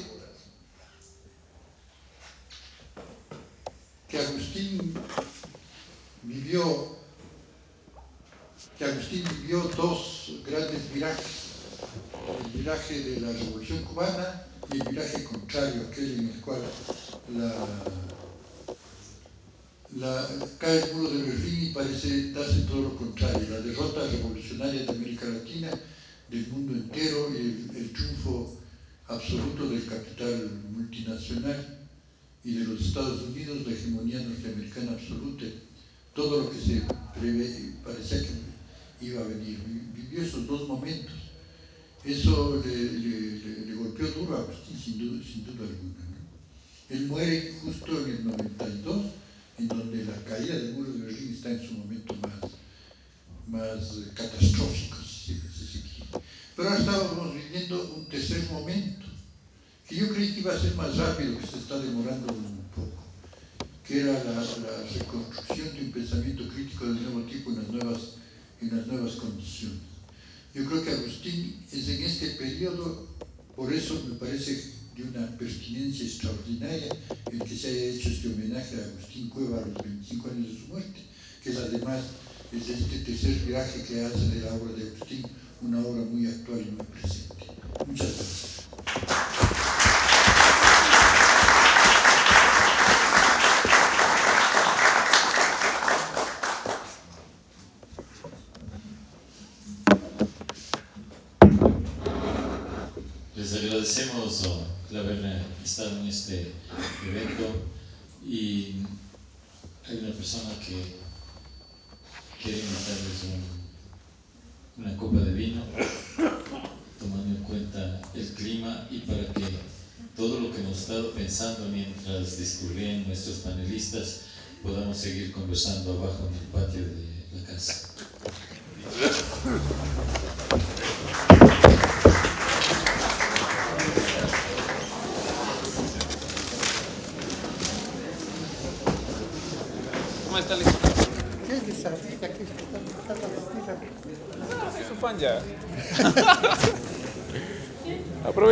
que Agustín vivió, que Agustín vivió dos grandes virajes, el viraje de la Revolución Cubana y el viraje contrario, aquel en el cual la, la, cae el muro de Berlín y parece darse todo lo contrario, la derrota revolucionaria de América Latina, del mundo entero, y el, el triunfo absoluto del capital multinacional y de los Estados Unidos, la hegemonía norteamericana absoluta, todo lo que se prevé, parecía que iba a venir. Vivió esos dos momentos. Eso le, le, le, le golpeó duro a Agustín, sin duda, sin duda alguna, ¿no? Él muere justo en el noventa y dos, en donde la caída del muro de Berlín está en su momento más, más catastrófico, si se, si se quiere. Pero ahora estábamos viviendo un tercer momento, que yo creí que iba a ser más rápido, que se está demorando un poco, que era la, la reconstrucción de un pensamiento crítico del nuevo tipo en las nuevas, en las nuevas condiciones. Yo creo que Agustín es en este periodo, por eso me parece de una pertinencia extraordinaria el que se haya hecho este homenaje a Agustín Cueva a los veinticinco años de su muerte, que es además es este tercer viraje que hace de la obra de Agustín una obra muy actual y muy presente. Muchas gracias. Les agradecemos el haber estado en este evento, y hay una persona que quiere invitarles un, una copa de vino, tomando en cuenta el clima y para que todo lo que hemos estado pensando mientras discurrían nuestros panelistas podamos seguir conversando abajo en el patio de la casa. ¿Cómo está Lisa? ¿Qué es Lisa? Aquí está, está, está, está, está. Ah, soy su fan ya.